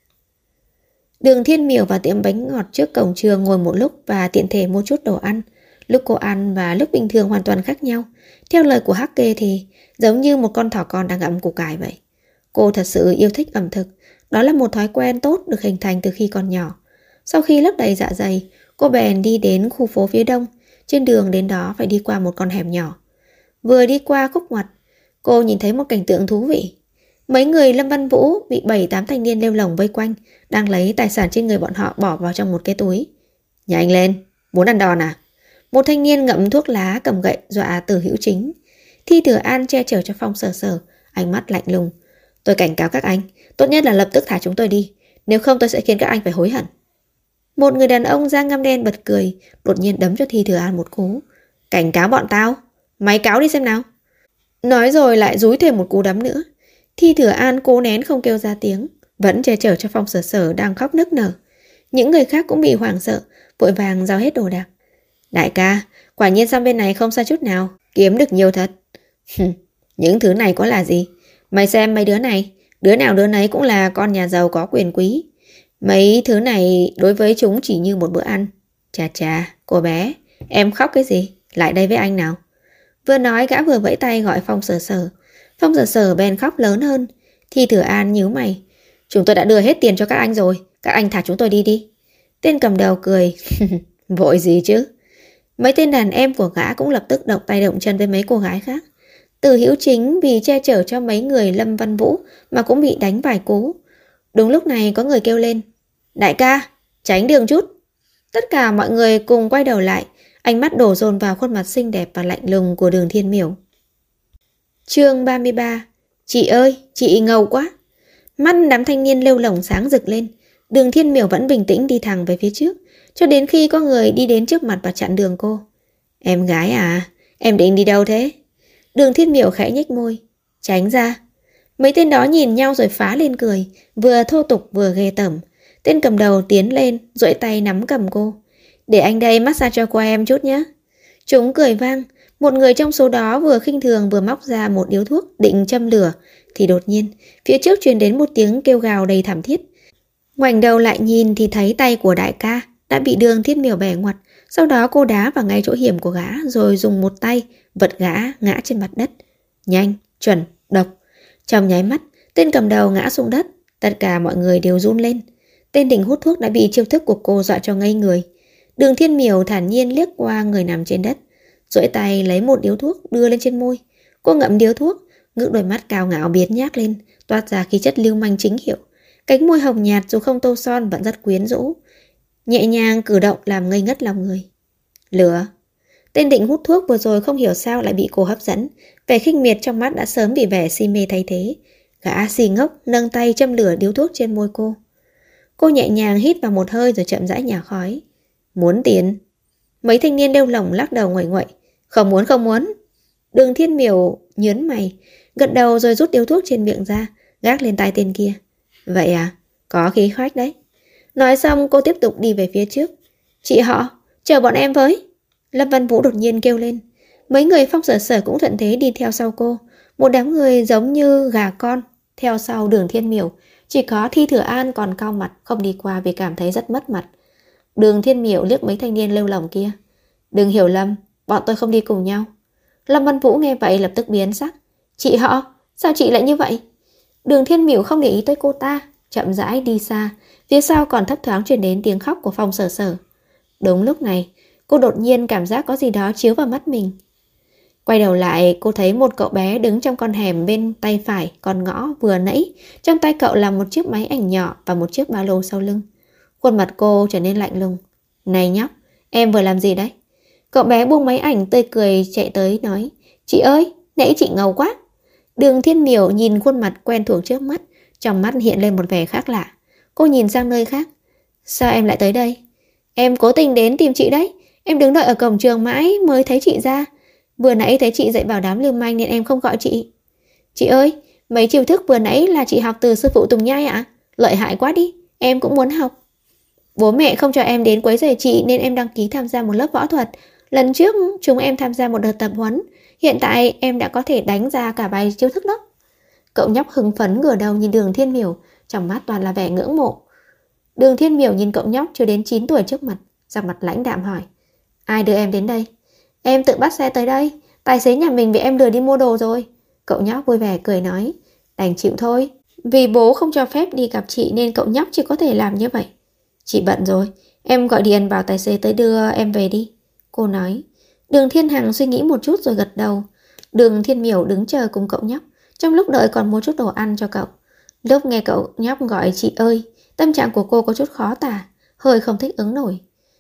Đường Thiên Miểu vào tiệm bánh ngọt trước cổng trường ngồi một lúc và tiện thể mua chút đồ ăn. Lúc cô ăn và lúc bình thường hoàn toàn khác nhau. Theo lời của Hắc Kê thì giống như một con thỏ con đang gặm củ cải vậy. Cô thật sự yêu thích ẩm thực. Đó là một thói quen tốt được hình thành từ khi còn nhỏ. Sau khi lấp đầy dạ dày, cô bèn đi đến khu phố phía đông. Trên đường đến đó phải đi qua một con hẻm nhỏ. Vừa đi qua khúc ngoặt, cô nhìn thấy một cảnh tượng thú vị. Mấy người Lâm Văn Vũ bị 7-8 thanh niên lêu lồng vây quanh, đang lấy tài sản trên người bọn họ bỏ vào trong một cái túi. Nhanh lên, muốn ăn đòn à? Một thanh niên ngậm thuốc lá cầm gậy dọa Từ Hữu Chính. Thi Thừa An che chở cho Phong Sở Sở, ánh mắt lạnh lùng. Tôi cảnh cáo các anh, tốt nhất là lập tức thả chúng tôi đi, nếu không tôi sẽ khiến các anh phải hối hận. Một người đàn ông da ngăm đen bật cười, đột nhiên đấm cho Thi Thừa An một cú. Cảnh cáo bọn tao? Mày cáo đi xem nào. Nói rồi lại dúi thêm một cú đấm nữa. Thi Thừa An cố nén không kêu ra tiếng, vẫn che chở cho Phong Sở Sở đang khóc nức nở. Những người khác cũng bị hoảng sợ, vội vàng giao hết đồ đạc. Đại ca, quả nhiên sang bên này không sai chút nào, kiếm được nhiều thật. Những thứ này có là gì? Mày xem mấy đứa này, đứa nào đứa nấy cũng là con nhà giàu có quyền quý. Mấy thứ này đối với chúng chỉ như một bữa ăn. Chà chà, cô bé, em khóc cái gì? Lại đây với anh nào. Vừa nói gã vừa vẫy tay gọi Phong Sở Sở. Phong Sở Sở bèn khóc lớn hơn. Thi Thừa An nhíu mày. Chúng tôi đã đưa hết tiền cho các anh rồi, các anh thả chúng tôi đi đi. Tên cầm đầu cười. Vội gì chứ? Mấy tên đàn em của gã cũng lập tức động tay động chân với mấy cô gái khác. Từ Hữu Chính vì che chở cho mấy người Lâm Văn Vũ mà cũng bị đánh vài cú. Đúng lúc này có người kêu lên: Đại ca, tránh đường chút. Tất cả mọi người cùng quay đầu lại, ánh mắt đổ dồn vào khuôn mặt xinh đẹp và lạnh lùng của Đường Thiên Miểu. Chương 33. Chị ơi, chị ngầu quá. Mắt đám thanh niên lêu lổng sáng rực lên. Đường Thiên Miểu vẫn bình tĩnh đi thẳng về phía trước, cho đến khi có người đi đến trước mặt và chặn đường cô. Em gái à, em định đi đâu thế? Đường Thiên Miểu khẽ nhếch môi. Tránh ra. Mấy tên đó nhìn nhau rồi phá lên cười, vừa thô tục vừa ghê tởm. Tên cầm đầu tiến lên, duỗi tay nắm cầm cô. Để anh đây massage cho qua em chút nhé. Chúng cười vang. Một người trong số đó vừa khinh thường vừa móc ra một điếu thuốc định châm lửa, thì đột nhiên phía trước truyền đến một tiếng kêu gào đầy thảm thiết. Ngoảnh đầu lại nhìn thì thấy tay của đại ca đã bị Đường Thiên Miểu bẻ ngoặt. Sau đó cô đá vào ngay chỗ hiểm của gã, rồi dùng một tay vật gã ngã trên mặt đất. Nhanh, chuẩn, độc. Trong nháy mắt, tên cầm đầu ngã xuống đất. Tất cả mọi người đều run lên. Tên định hút thuốc đã bị chiêu thức của cô dọa cho ngây người. Đường Thiên Miểu thản nhiên liếc qua người nằm trên đất, duỗi tay lấy một điếu thuốc đưa lên trên môi. Cô ngậm điếu thuốc, ngước đôi mắt cao ngạo biếng nhác lên, toát ra khí chất lưu manh chính hiệu. Cánh môi hồng nhạt dù không tô son vẫn rất quyến rũ, nhẹ nhàng cử động làm ngây ngất lòng người. Lửa. Tên định hút thuốc vừa rồi không hiểu sao lại bị cô hấp dẫn, vẻ khinh miệt trong mắt đã sớm bị vẻ si mê thay thế. Gã xì ngốc nâng tay châm lửa điếu thuốc trên môi cô. Cô nhẹ nhàng hít vào một hơi rồi chậm rãi nhả khói. Muốn tiền? Mấy thanh niên đeo lỏng lắc đầu nguậy nguậy. Không muốn, không muốn. Đường Thiên Miểu nhớn mày, gật đầu rồi rút điếu thuốc trên miệng ra, gác lên tai tên kia. Vậy à, có khí khoách đấy. Nói xong cô tiếp tục đi về phía trước. Chị họ, chờ bọn em với. Lâm Văn Vũ đột nhiên kêu lên. Mấy người Phong Sở Sở cũng thuận thế đi theo sau cô. Một đám người giống như gà con theo sau Đường Thiên Miểu. Chỉ có Thi Thừa An còn cau mặt không đi qua vì cảm thấy rất mất mặt. Đường Thiên Miểu liếc mấy thanh niên lêu lỏng kia. Đừng hiểu lầm, bọn tôi không đi cùng nhau. Lâm Văn Vũ nghe vậy lập tức biến sắc. Chị họ, sao chị lại như vậy? Đường Thiên Miểu không để ý tới cô ta, chậm rãi đi xa. Phía sau còn thấp thoáng truyền đến tiếng khóc của Phong Sở Sở. Đúng lúc này, cô đột nhiên cảm giác có gì đó chiếu vào mắt mình. Quay đầu lại, cô thấy một cậu bé đứng trong con hẻm bên tay phải con ngõ vừa nãy. Trong tay cậu là một chiếc máy ảnh nhỏ và một chiếc ba lô sau lưng. Khuôn mặt cô trở nên lạnh lùng. Này nhóc, em vừa làm gì đấy? Cậu bé buông máy ảnh tươi cười chạy tới nói. Chị ơi, nãy chị ngầu quá. Đường Thiên Miểu nhìn khuôn mặt quen thuộc trước mắt, trong mắt hiện lên một vẻ khác lạ. Cô nhìn sang nơi khác. Sao em lại tới đây? Em cố tình đến tìm chị đấy. Em đứng đợi ở cổng trường mãi mới thấy chị ra. Vừa nãy thấy chị dạy bảo đám lưu manh nên em không gọi chị. Chị ơi, mấy chiêu thức vừa nãy là chị học từ sư phụ Tùng Nhai ạ? Lợi hại quá đi, em cũng muốn học. Bố mẹ không cho em đến quấy rầy chị nên em đăng ký tham gia một lớp võ thuật. Lần trước chúng em tham gia một đợt tập huấn. Hiện tại em đã có thể đánh ra cả vài chiêu thức đó. Cậu nhóc hứng phấn ngửa đầu nhìn Đường Thiên Miểu, trong mắt toàn là vẻ ngưỡng mộ. Đường Thiên Miểu nhìn cậu nhóc chưa đến 9 tuổi trước mặt, sắc mặt lãnh đạm hỏi. Ai đưa em đến đây? Em tự bắt xe tới đây. Tài xế nhà mình bị em lừa đi mua đồ rồi. Cậu nhóc vui vẻ cười nói. Đành chịu thôi. Vì bố không cho phép đi gặp chị nên cậu nhóc chỉ có thể làm như vậy. Chị bận rồi, em gọi điện bảo tài xế tới đưa em về đi. Cô nói. Đường Thiên Hằng suy nghĩ một chút rồi gật đầu. Đường Thiên Miểu đứng chờ cùng cậu nhóc. Trong lúc đợi còn mua chút đồ ăn cho cậu. Lúc nghe cậu nhóc gọi chị ơi, tâm trạng của cô có chút khó tả, hơi không thích ứng nổi.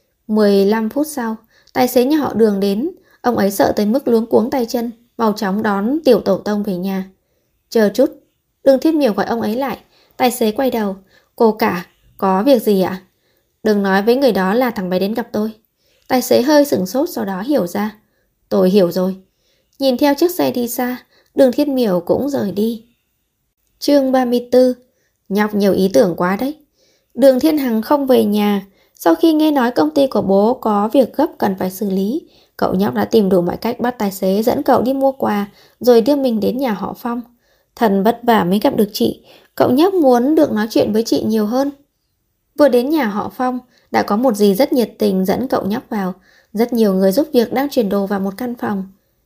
15 phút sau, tài xế nhà họ Đường đến. Ông ấy sợ tới mức luống cuống tay chân, mau chóng đón tiểu tổ tông về nhà. Chờ chút. Đường Thiên Miểu gọi ông ấy lại. Tài xế quay đầu. Cô cả, có việc gì ạ? Đừng nói với người đó là thằng bé đến gặp tôi. Tài xế hơi sửng sốt sau đó hiểu ra. Tôi hiểu rồi. Nhìn theo chiếc xe đi xa, Đường Thiên Miểu cũng rời đi. Chương 34. Nhóc nhiều ý tưởng quá đấy. Đường Thiên Hằng không về nhà. Sau khi nghe nói công ty của bố có việc gấp cần phải xử lý, cậu nhóc đã tìm đủ mọi cách bắt tài xế dẫn cậu đi mua quà, rồi đưa mình đến nhà họ Phong. Thần vất vả mới gặp được chị, cậu nhóc muốn được nói chuyện với chị nhiều hơn. Vừa đến nhà họ Phong, đã có một dì rất nhiệt tình dẫn cậu nhóc vào. Rất nhiều người giúp việc đang chuyển đồ vào một căn phòng.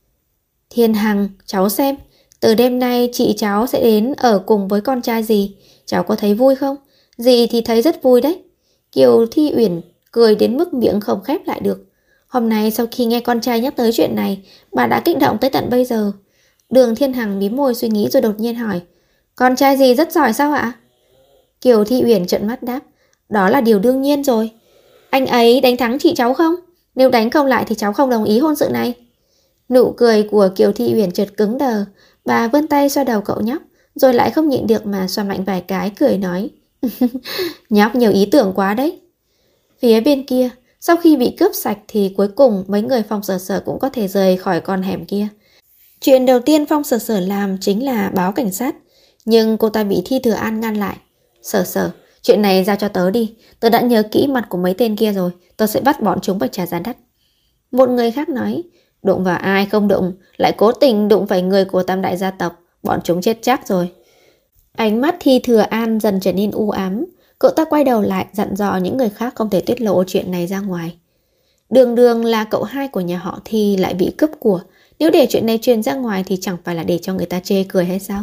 Thiên Hằng, cháu xem, từ đêm nay chị cháu sẽ đến ở cùng với con trai dì. Cháu có thấy vui không? Dì thì thấy rất vui đấy. Kiều Thi Uyển cười đến mức miệng không khép lại được. Hôm nay sau khi nghe con trai nhắc tới chuyện này, bà đã kích động tới tận bây giờ. Đường Thiên Hằng mím môi suy nghĩ rồi đột nhiên hỏi. Con trai dì rất giỏi sao ạ? Kiều Thị Uyển trợn mắt đáp, đó là điều đương nhiên rồi. Anh ấy đánh thắng chị cháu không? Nếu đánh không lại thì cháu không đồng ý hôn sự này. Nụ cười của Kiều Thị Uyển chợt cứng đờ. Bà vươn tay xoa đầu cậu nhóc, rồi lại không nhịn được mà xoa mạnh vài cái, cười nói. Nhóc nhiều ý tưởng quá đấy. Phía bên kia, sau khi bị cướp sạch thì cuối cùng mấy người Phong Sở Sở cũng có thể rời khỏi con hẻm kia. Chuyện đầu tiên Phong Sở Sở làm chính là báo cảnh sát, nhưng cô ta bị Thi Thừa An ngăn lại. Sở Sở, chuyện này giao cho tớ đi, tớ đã nhớ kỹ mặt của mấy tên kia rồi, tớ sẽ bắt bọn chúng phải trả giá đắt. Một người khác nói, đụng vào ai không đụng, lại cố tình đụng phải người của tam đại gia tộc, bọn chúng chết chắc rồi. Ánh mắt Thi Thừa An dần trở nên u ám, cậu ta quay đầu lại dặn dò những người khác không thể tiết lộ chuyện này ra ngoài. Đường Đường là cậu hai của nhà họ Thi lại bị cướp của, nếu để chuyện này truyền ra ngoài thì chẳng phải là để cho người ta chê cười hay sao?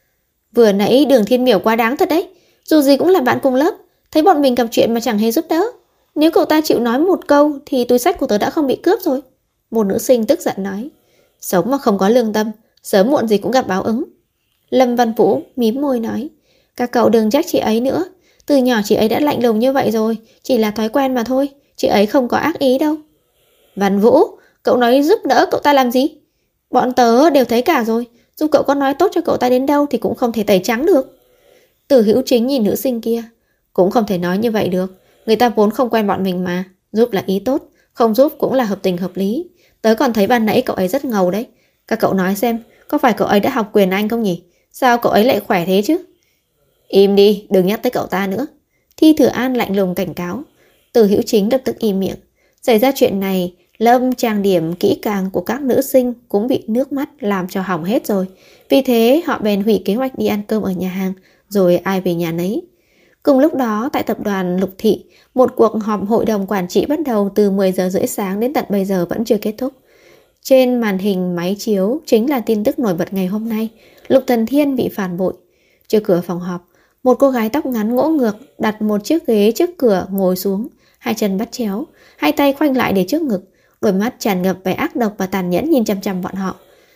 Vừa nãy Đường Thiên Miểu quá đáng thật đấy, dù gì cũng là bạn cùng lớp, thấy bọn mình gặp chuyện mà chẳng hề giúp đỡ. Nếu cậu ta chịu nói một câu thì túi xách của tớ đã không bị cướp rồi. Một nữ sinh tức giận nói. Sống mà không có lương tâm, sớm muộn gì cũng gặp báo ứng. Lâm Văn Vũ mím môi nói. Các cậu đừng trách chị ấy nữa, từ nhỏ chị ấy đã lạnh lùng như vậy rồi, chỉ là thói quen mà thôi, chị ấy không có ác ý đâu. Văn Vũ, cậu nói giúp đỡ cậu ta làm gì? Bọn tớ đều thấy cả rồi, dù cậu có nói tốt cho cậu ta đến đâu thì cũng không thể tẩy trắng được. Từ Hữu Chính nhìn nữ sinh kia. Cũng không thể nói như vậy được, người ta vốn không quen bọn mình mà, giúp là ý tốt, không giúp cũng là hợp tình hợp lý. Tớ còn thấy ban nãy cậu ấy rất ngầu đấy. Các cậu nói xem, có phải cậu ấy đã học quyền Anh không nhỉ? Sao cậu ấy lại khỏe thế chứ? Im đi, đừng nhắc tới cậu ta nữa. Thi Thừa An lạnh lùng cảnh cáo. Từ Hữu Chính lập tức im miệng. Xảy ra chuyện này, lâm trang điểm kỹ càng của các nữ sinh cũng bị nước mắt làm cho hỏng hết rồi. Vì thế họ bèn hủy kế hoạch đi ăn cơm ở nhà hàng, rồi ai về nhà nấy. Cùng lúc đó, tại tập đoàn Lục Thị, một cuộc họp hội đồng quản trị bắt đầu từ 10 giờ rưỡi sáng đến tận bây giờ vẫn chưa kết thúc. Trên màn hình máy chiếu chính là tin tức nổi bật ngày hôm nay, Lục Thần Thiên bị phản bội. Trước cửa phòng họp, một cô gái tóc ngắn ngỗ ngược đặt một chiếc ghế trước cửa ngồi xuống, hai chân bắt chéo, hai tay khoanh lại để trước ngực, đôi mắt tràn ngập vẻ ác độc và tàn nhẫn nhìn chằm chằm bọn họ.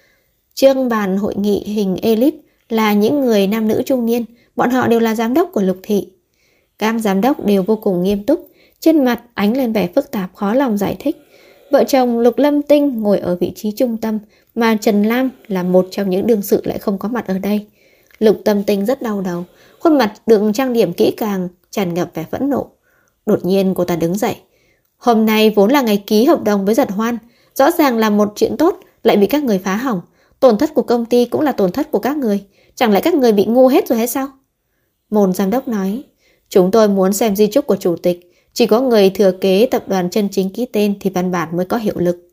Trước bàn hội nghị hình elip là những người nam nữ trung niên, bọn họ đều là giám đốc của Lục Thị. Các giám đốc đều vô cùng nghiêm túc, trên mặt ánh lên vẻ phức tạp khó lòng giải thích. Vợ chồng Lục Lâm Tinh ngồi ở vị trí trung tâm, mà Trần Lam là một trong những đương sự lại không có mặt ở đây. Lục Tâm Tinh rất đau đầu, khuôn mặt được trang điểm kỹ càng, tràn ngập vẻ phẫn nộ. Đột nhiên cô ta đứng dậy. Hôm nay vốn là ngày ký hợp đồng với Giật Hoan, rõ ràng là một chuyện tốt lại bị các người phá hỏng. Tổn thất của công ty cũng là tổn thất của các người, chẳng lẽ các người bị ngu hết rồi hay sao? Một giám đốc nói, chúng tôi muốn xem di chúc của chủ tịch, chỉ có người thừa kế tập đoàn chân chính ký tên thì văn bản mới có hiệu lực.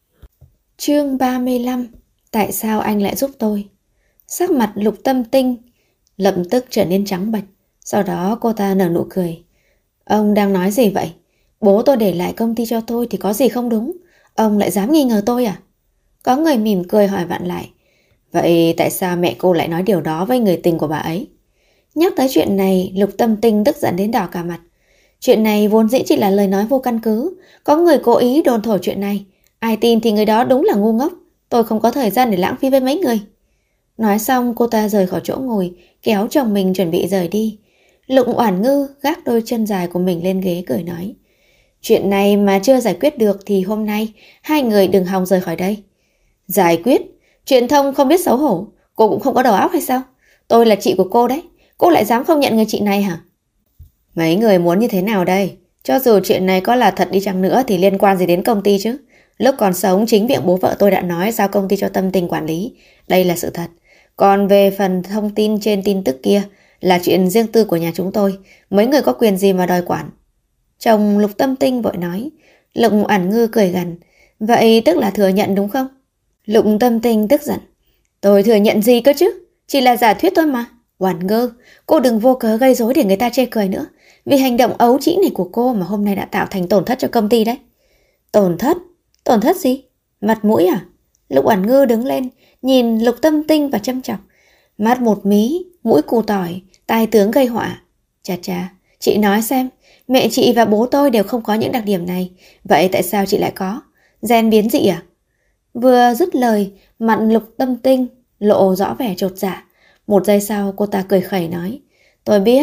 Chương 35. Tại sao anh lại giúp tôi? Sắc mặt Lục Tâm Tinh lập tức trở nên trắng bệch. Sau đó cô ta nở nụ cười. Ông đang nói gì vậy? Bố tôi để lại công ty cho tôi thì có gì không đúng? Ông lại dám nghi ngờ tôi à? Có người mỉm cười hỏi vặn lại. Vậy tại sao mẹ cô lại nói điều đó với người tình của bà ấy? Nhắc tới chuyện này, Lục Tâm Tinh tức giận đến đỏ cả mặt. Chuyện này vốn dĩ chỉ là lời nói vô căn cứ. Có người cố ý đồn thổi chuyện này. Ai tin thì người đó đúng là ngu ngốc. Tôi không có thời gian để lãng phí với mấy người. Nói xong cô ta rời khỏi chỗ ngồi, kéo chồng mình chuẩn bị rời đi. Lục Oản Ngư gác đôi chân dài của mình lên ghế cười nói. Chuyện này mà chưa giải quyết được thì hôm nay hai người đừng hòng rời khỏi đây. Giải quyết? Truyền thông không biết xấu hổ. Cô cũng không có đầu óc hay sao? Tôi là chị của cô đấy. Cô lại dám không nhận người chị này hả? Mấy người muốn như thế nào đây? Cho dù chuyện này có là thật đi chăng nữa thì liên quan gì đến công ty chứ? Lúc còn sống chính miệng bố vợ tôi đã nói giao công ty cho Tâm Tình quản lý. Đây là sự thật. Còn về phần thông tin trên tin tức kia là chuyện riêng tư của nhà chúng tôi. Mấy người có quyền gì mà đòi quản? Chồng Lục Tâm Tinh vội nói. Lục Oản Ngư cười gằn. Vậy tức là thừa nhận đúng không? Lục Tâm Tinh tức giận. Tôi thừa nhận gì cơ chứ? Chỉ là giả thuyết thôi mà. Oản Ngư, cô đừng vô cớ gây rối để người ta chê cười nữa. Vì hành động ấu trĩ này của cô mà hôm nay đã tạo thành tổn thất cho công ty đấy. Tổn thất? Tổn thất gì? Mặt mũi à? Lục Oản Ngư đứng lên, nhìn Lục Tâm Tinh và châm chọc. Mắt một mí, mũi cù tỏi, tai tướng gây họa. Chà chà, chị nói xem, mẹ chị và bố tôi đều không có những đặc điểm này. Vậy tại sao chị lại có? Gen biến dị à? Vừa dứt lời, mặt Lục Tâm Tinh lộ rõ vẻ chột dạ. Một giây sau cô ta cười khẩy nói. Tôi biết,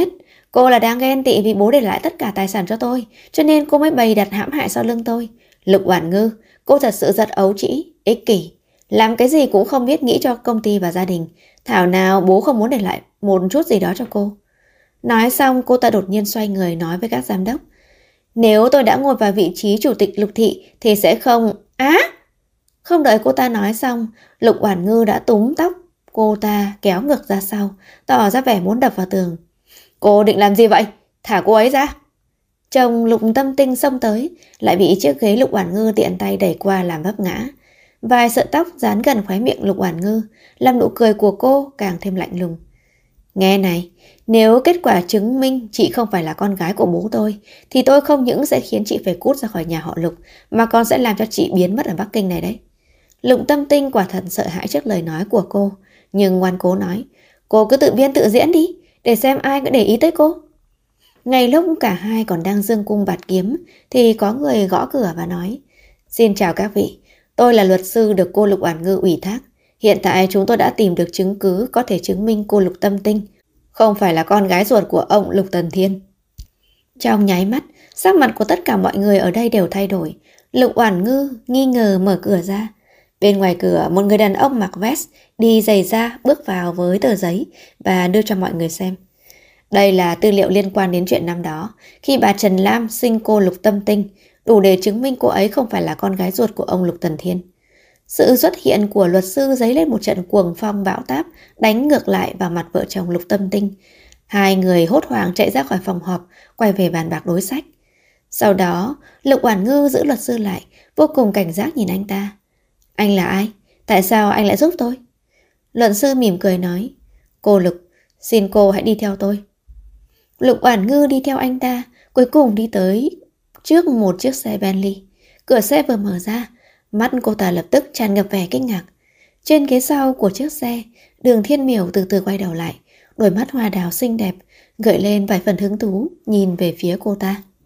Cô là đang ghen tị vì bố để lại tất cả tài sản cho tôi, cho nên cô mới bày đặt hãm hại sau lưng tôi. Lục Oản Ngư, cô thật sự rất ấu trĩ, ích kỷ. Làm cái gì cũng không biết nghĩ cho công ty và gia đình. Thảo nào bố không muốn để lại một chút gì đó cho cô. Nói xong cô ta đột nhiên xoay người nói với các giám đốc. Nếu tôi đã ngồi vào vị trí chủ tịch Lục Thị thì sẽ không... Không đợi cô ta nói xong, Lục Oản Ngư đã túm tóc cô ta kéo ngược ra sau, tỏ ra vẻ muốn đập vào tường. Cô định làm gì vậy? Thả cô ấy ra. Chồng Lục Tâm Tinh xông tới, lại bị chiếc ghế Lục Oản Ngư tiện tay đẩy qua làm vấp ngã. Vài sợi tóc dán gần khóe miệng Lục Oản Ngư, làm nụ cười của cô càng thêm lạnh lùng. Nghe này, nếu kết quả chứng minh chị không phải là con gái của bố tôi, thì tôi không những sẽ khiến chị phải cút ra khỏi nhà họ Lục, mà còn sẽ làm cho chị biến mất ở Bắc Kinh này đấy. Lục Tâm Tinh quả thật sợ hãi trước lời nói của cô, nhưng ngoan cố nói, cô cứ tự biên tự diễn đi, để xem ai có để ý tới cô. Ngay lúc cả hai còn đang dương cung bạt kiếm, thì có người gõ cửa và nói, xin chào các vị, tôi là luật sư được cô Lục Oản Ngư ủy thác. Hiện tại chúng tôi đã tìm được chứng cứ có thể chứng minh cô Lục Tâm Tinh không phải là con gái ruột của ông Lục Tần Thiên. Trong nháy mắt, sắc mặt của tất cả mọi người ở đây đều thay đổi. Lục Oản Ngư nghi ngờ mở cửa ra. Bên ngoài cửa, một người đàn ông mặc vest, đi giày da bước vào với tờ giấy và đưa cho mọi người xem. Đây là tư liệu liên quan đến chuyện năm đó, khi bà Trần Lam sinh cô Lục Tâm Tinh, đủ để chứng minh cô ấy không phải là con gái ruột của ông Lục Tần Thiên. Sự xuất hiện của luật sư dấy lên một trận cuồng phong bão táp, đánh ngược lại vào mặt vợ chồng Lục Tâm Tinh. Hai người hốt hoảng chạy ra khỏi phòng họp, quay về bàn bạc đối sách. Sau đó, Lục Oản Ngư giữ luật sư lại, vô cùng cảnh giác nhìn anh ta. Anh là ai? Tại sao anh lại giúp tôi? Luật sư mỉm cười nói, cô Lục, xin cô hãy đi theo tôi. Lục Oản Ngư đi theo anh ta, cuối cùng đi tới trước một chiếc xe Bentley. Cửa xe vừa mở ra, mắt cô ta lập tức tràn ngập vẻ kinh ngạc. Trên ghế sau của chiếc xe, Đường Thiên Miểu từ từ quay đầu lại, đôi mắt hoa đào xinh đẹp gợi lên vài phần hứng thú nhìn về phía cô ta.